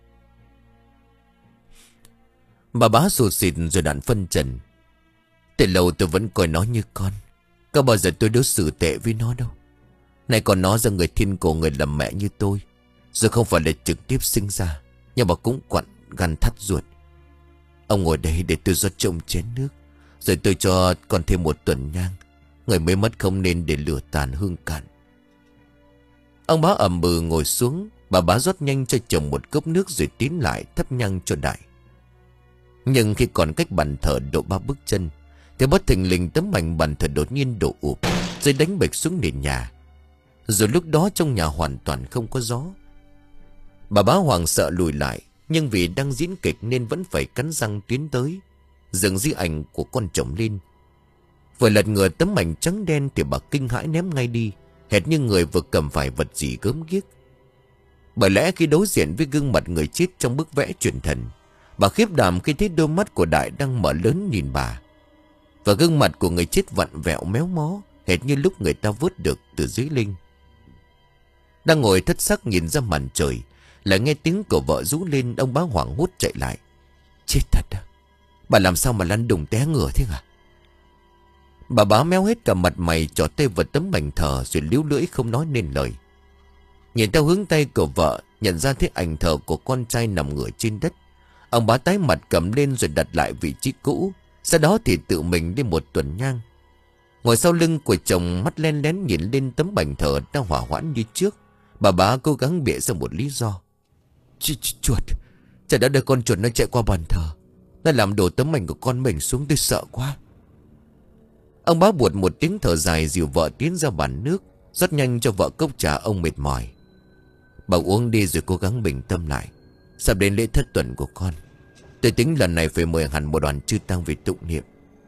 Bà Bá sụt xịt rồi đạn phân trần: từ lâu tôi vẫn coi nó như con, có bao giờ tôi đối xử tệ với nó đâu. Này còn nó ra người thiên cổ, người làm mẹ như tôi, rồi không phải là trực tiếp sinh ra, nhưng mà cũng quặn gan thắt ruột. Ông ngồi đây để tôi rót trông chén nước, rồi tôi cho con thêm một tuần nhang. Người mới mất không nên để lửa tàn hương cạn. Ông Bá ầm bừ ngồi xuống. Bà Bá rót nhanh cho chồng một cốc nước rồi tiến lại thắp nhang cho Đại. Nhưng khi còn cách bàn thờ độ ba bước chân thì bất thình lình tấm mảnh bàn thờ đột nhiên đổ ụp rồi đánh bịch xuống nền nhà. Rồi lúc đó trong nhà hoàn toàn không có gió. Bà Bá hoảng sợ lùi lại, nhưng vì đang diễn kịch nên vẫn phải cắn răng tiến tới, dựng di ảnh của con chồng lên. Vừa lật ngửa tấm mảnh trắng đen thì bà kinh hãi ném ngay đi, hệt như người vừa cầm phải vật gì gớm ghiếc. Bởi lẽ khi đối diện với gương mặt người chết trong bức vẽ truyền thần, bà khiếp đảm khi thấy đôi mắt của Đại đang mở lớn nhìn bà. Và gương mặt của người chết vặn vẹo méo mó, hệt như lúc người ta vớt được từ dưới linh. Đang ngồi thất sắc nhìn ra màn trời, lại nghe tiếng của vợ rú lên. Ông Bá hoảng hốt chạy lại: chết thật à? Bà làm sao mà lăn đùng té ngửa thế à? Bà Bá méo hết cả mặt mày, trỏ tay vào tấm mảnh thờ rồi líu lưỡi không nói nên lời. Nhìn theo hướng tay của vợ, nhận ra thấy ảnh thờ của con trai nằm ngửa trên đất. Ông Bá tái mặt cầm lên rồi đặt lại vị trí cũ. Sau đó thì tự mình đi một tuần nhang. Ngồi sau lưng của chồng, mắt len lén nhìn lên tấm mảnh thờ đang hỏa hoãn như trước. Bà Bá cố gắng bịa ra một lý do: Ch ch chuột, chả đã đưa con chuột nó chạy qua bàn thờ, nó làm đổ tấm ảnh của con mình xuống, tôi sợ quá. Ông Bá buột một tiếng thở dài dìu vợ tiến ra bàn nước, rót nhanh cho vợ cốc trà. Ông mệt mỏi: Bà uống đi rồi cố gắng bình tâm lại. Sắp đến lễ thất tuần của con, tôi tính lần này phải mời hẳn một đoàn chư tăng về tụng niệm.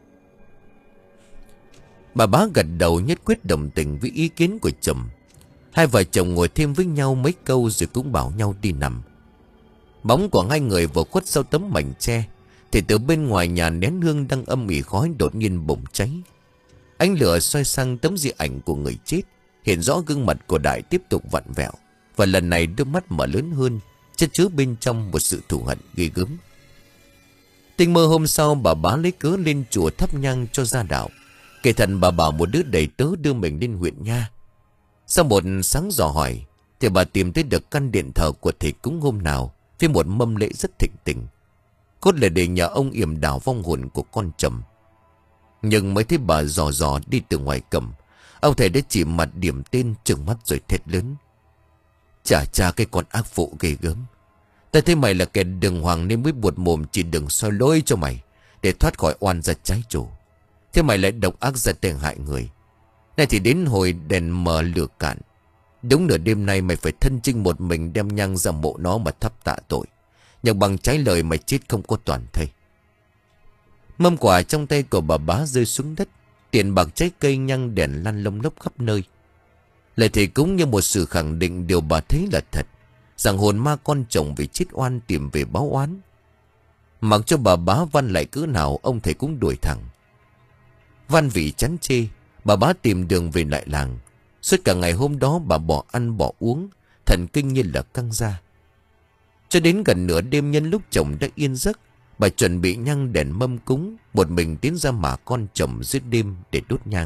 Bà bá gật đầu nhất quyết đồng tình với ý kiến của chồng. Hai vợ chồng ngồi thêm với nhau mấy câu rồi cũng bảo nhau đi nằm. Bóng của hai người vừa khuất sau tấm mảnh tre thì từ bên ngoài nhà nén hương đang âm ỉ khói đột nhiên bùng cháy. Ánh lửa xoay sang tấm di ảnh của người chết, hiện rõ gương mặt của Đại tiếp tục vặn vẹo, và lần này đôi mắt mở lớn hơn, chất chứa bên trong một sự thù hận ghê gớm. Tinh mơ hôm sau, bà bá lấy cớ lên chùa thắp nhang cho gia đạo. Kể thần bà bảo một đứa đầy tớ đưa mình lên huyện nha. Sau một sáng dò hỏi thì bà tìm thấy được căn điện thờ của thầy cúng hôm nào với một mâm lễ rất thịnh tình, cốt là để nhờ ông yểm đảo vong hồn của con chồng. Nhưng mới thấy bà dò dò đi từ ngoài cầm, ông thầy đã chỉ mặt điểm tên, trừng mắt rồi thét lớn: Chà chà, cái con ác phụ ghê gớm. Ta thấy mày là kẻ đường hoàng nên mới buột mồm chỉ đừng soi lỗi cho mày để thoát khỏi oan gia trái chủ. Thế mày lại độc ác ra tay hại người. Này thì đến hồi đèn mờ lửa cạn, đúng nửa đêm nay mày phải thân chinh một mình đem nhang ra mộ nó mà thắp tạ tội. Nhưng bằng trái lời mày chết không có toàn thây. Mâm quả trong tay của bà bá rơi xuống đất, tiền bạc trái cây nhang đèn lăn lông lốc khắp nơi. Lời thầy cúng như một sự khẳng định điều bà thấy là thật, rằng hồn ma con chồng vì chết oan tìm về báo oán. Mặc cho bà bá van lại cỡ nào, ông thầy cũng đuổi thẳng. Van vì chán chê, bà bá tìm đường về lại làng. Suốt cả ngày hôm đó bà bỏ ăn bỏ uống, thần kinh như là căng ra. Cho đến gần nửa đêm, nhân lúc chồng đã yên giấc, bà chuẩn bị nhang đèn mâm cúng, một mình tiến ra mả con chồng dưới đêm để đốt nhang.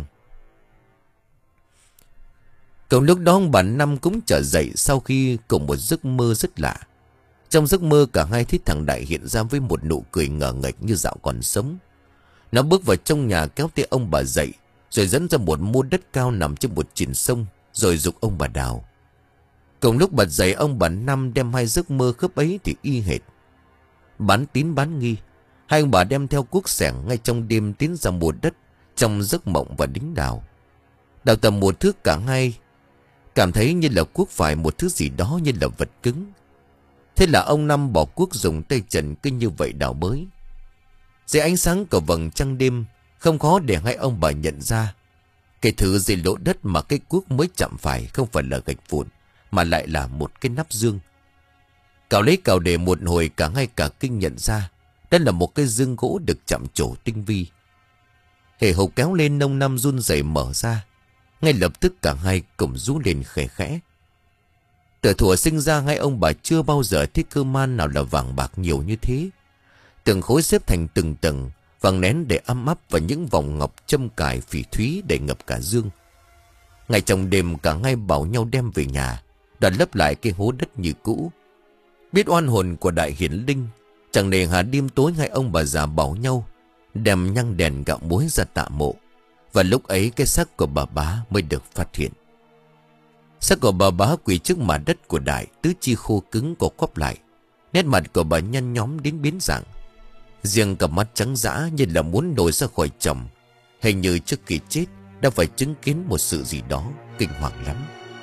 Cùng lúc đó bà Năm cũng trở dậy sau khi cùng một giấc mơ rất lạ. Trong giấc mơ cả hai thấy thằng Đại hiện ra với một nụ cười ngờ nghệch như dạo còn sống. Nó bước vào trong nhà kéo tay ông bà dậy, rồi dẫn ra một mô đất cao nằm trên một chìn sông, rồi giục ông bà đào. Cùng lúc bật dậy, ông bà Năm đem hai giấc mơ khớp ấy thì y hệt. Bán tín bán nghi, hai ông bà đem theo cuốc xẻng ngay trong đêm tiến ra mô đất trong giấc mộng và đính đào. Đào tầm một thước, cả hai cảm thấy như là cuốc phải một thứ gì đó như là vật cứng. Thế là ông Năm bỏ cuốc dùng tay trần cứ như vậy đào bới. Dưới ánh sáng của vầng trăng đêm, không khó để hai ông bà nhận ra cái thứ dưới lỗ đất mà cái cuốc mới chạm phải không phải là gạch vụn, mà lại là một cái nắp dương. Cào lấy cào để một hồi, cả hai cả kinh nhận ra đây là một cái dương gỗ được chạm trổ tinh vi. Hề hộc kéo lên, nông Năm run rẩy mở ra. Ngay lập tức cả hai cùng rú lên khẽ khẽ. Từ thuở sinh ra, hai ông bà chưa bao giờ thấy cơ man nào là vàng bạc nhiều như thế. Từng khối xếp thành từng tầng, vàng nén để ấm áp và những vòng ngọc châm cài phỉ thúy để ngập cả dương. Ngày trong đêm, cả hai bảo nhau đem về nhà, đoàn lấp lại cái hố đất như cũ. Biết oan hồn của Đại hiển linh, chẳng nề hà đêm tối, hai ông bà già bảo nhau đem nhang đèn gạo muối ra tạ mộ. Và lúc ấy cái xác của bà bá mới được phát hiện. Xác của bà bá quỳ trước mặt đất của Đại, tứ chi khô cứng co quắp lại, nét mặt của bà nhăn nhóm đến biến dạng. Riêng cặp mắt trắng dã như là muốn nổi ra khỏi chồng, hình như trước khi chết đã phải chứng kiến một sự gì đó kinh hoàng lắm.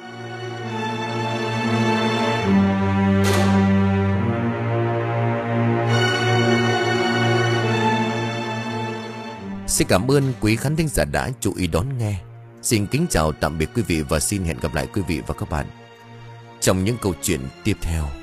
Xin cảm ơn quý khán thính giả đã chú ý đón nghe. Xin kính chào tạm biệt quý vị và xin hẹn gặp lại quý vị và các bạn trong những câu chuyện tiếp theo.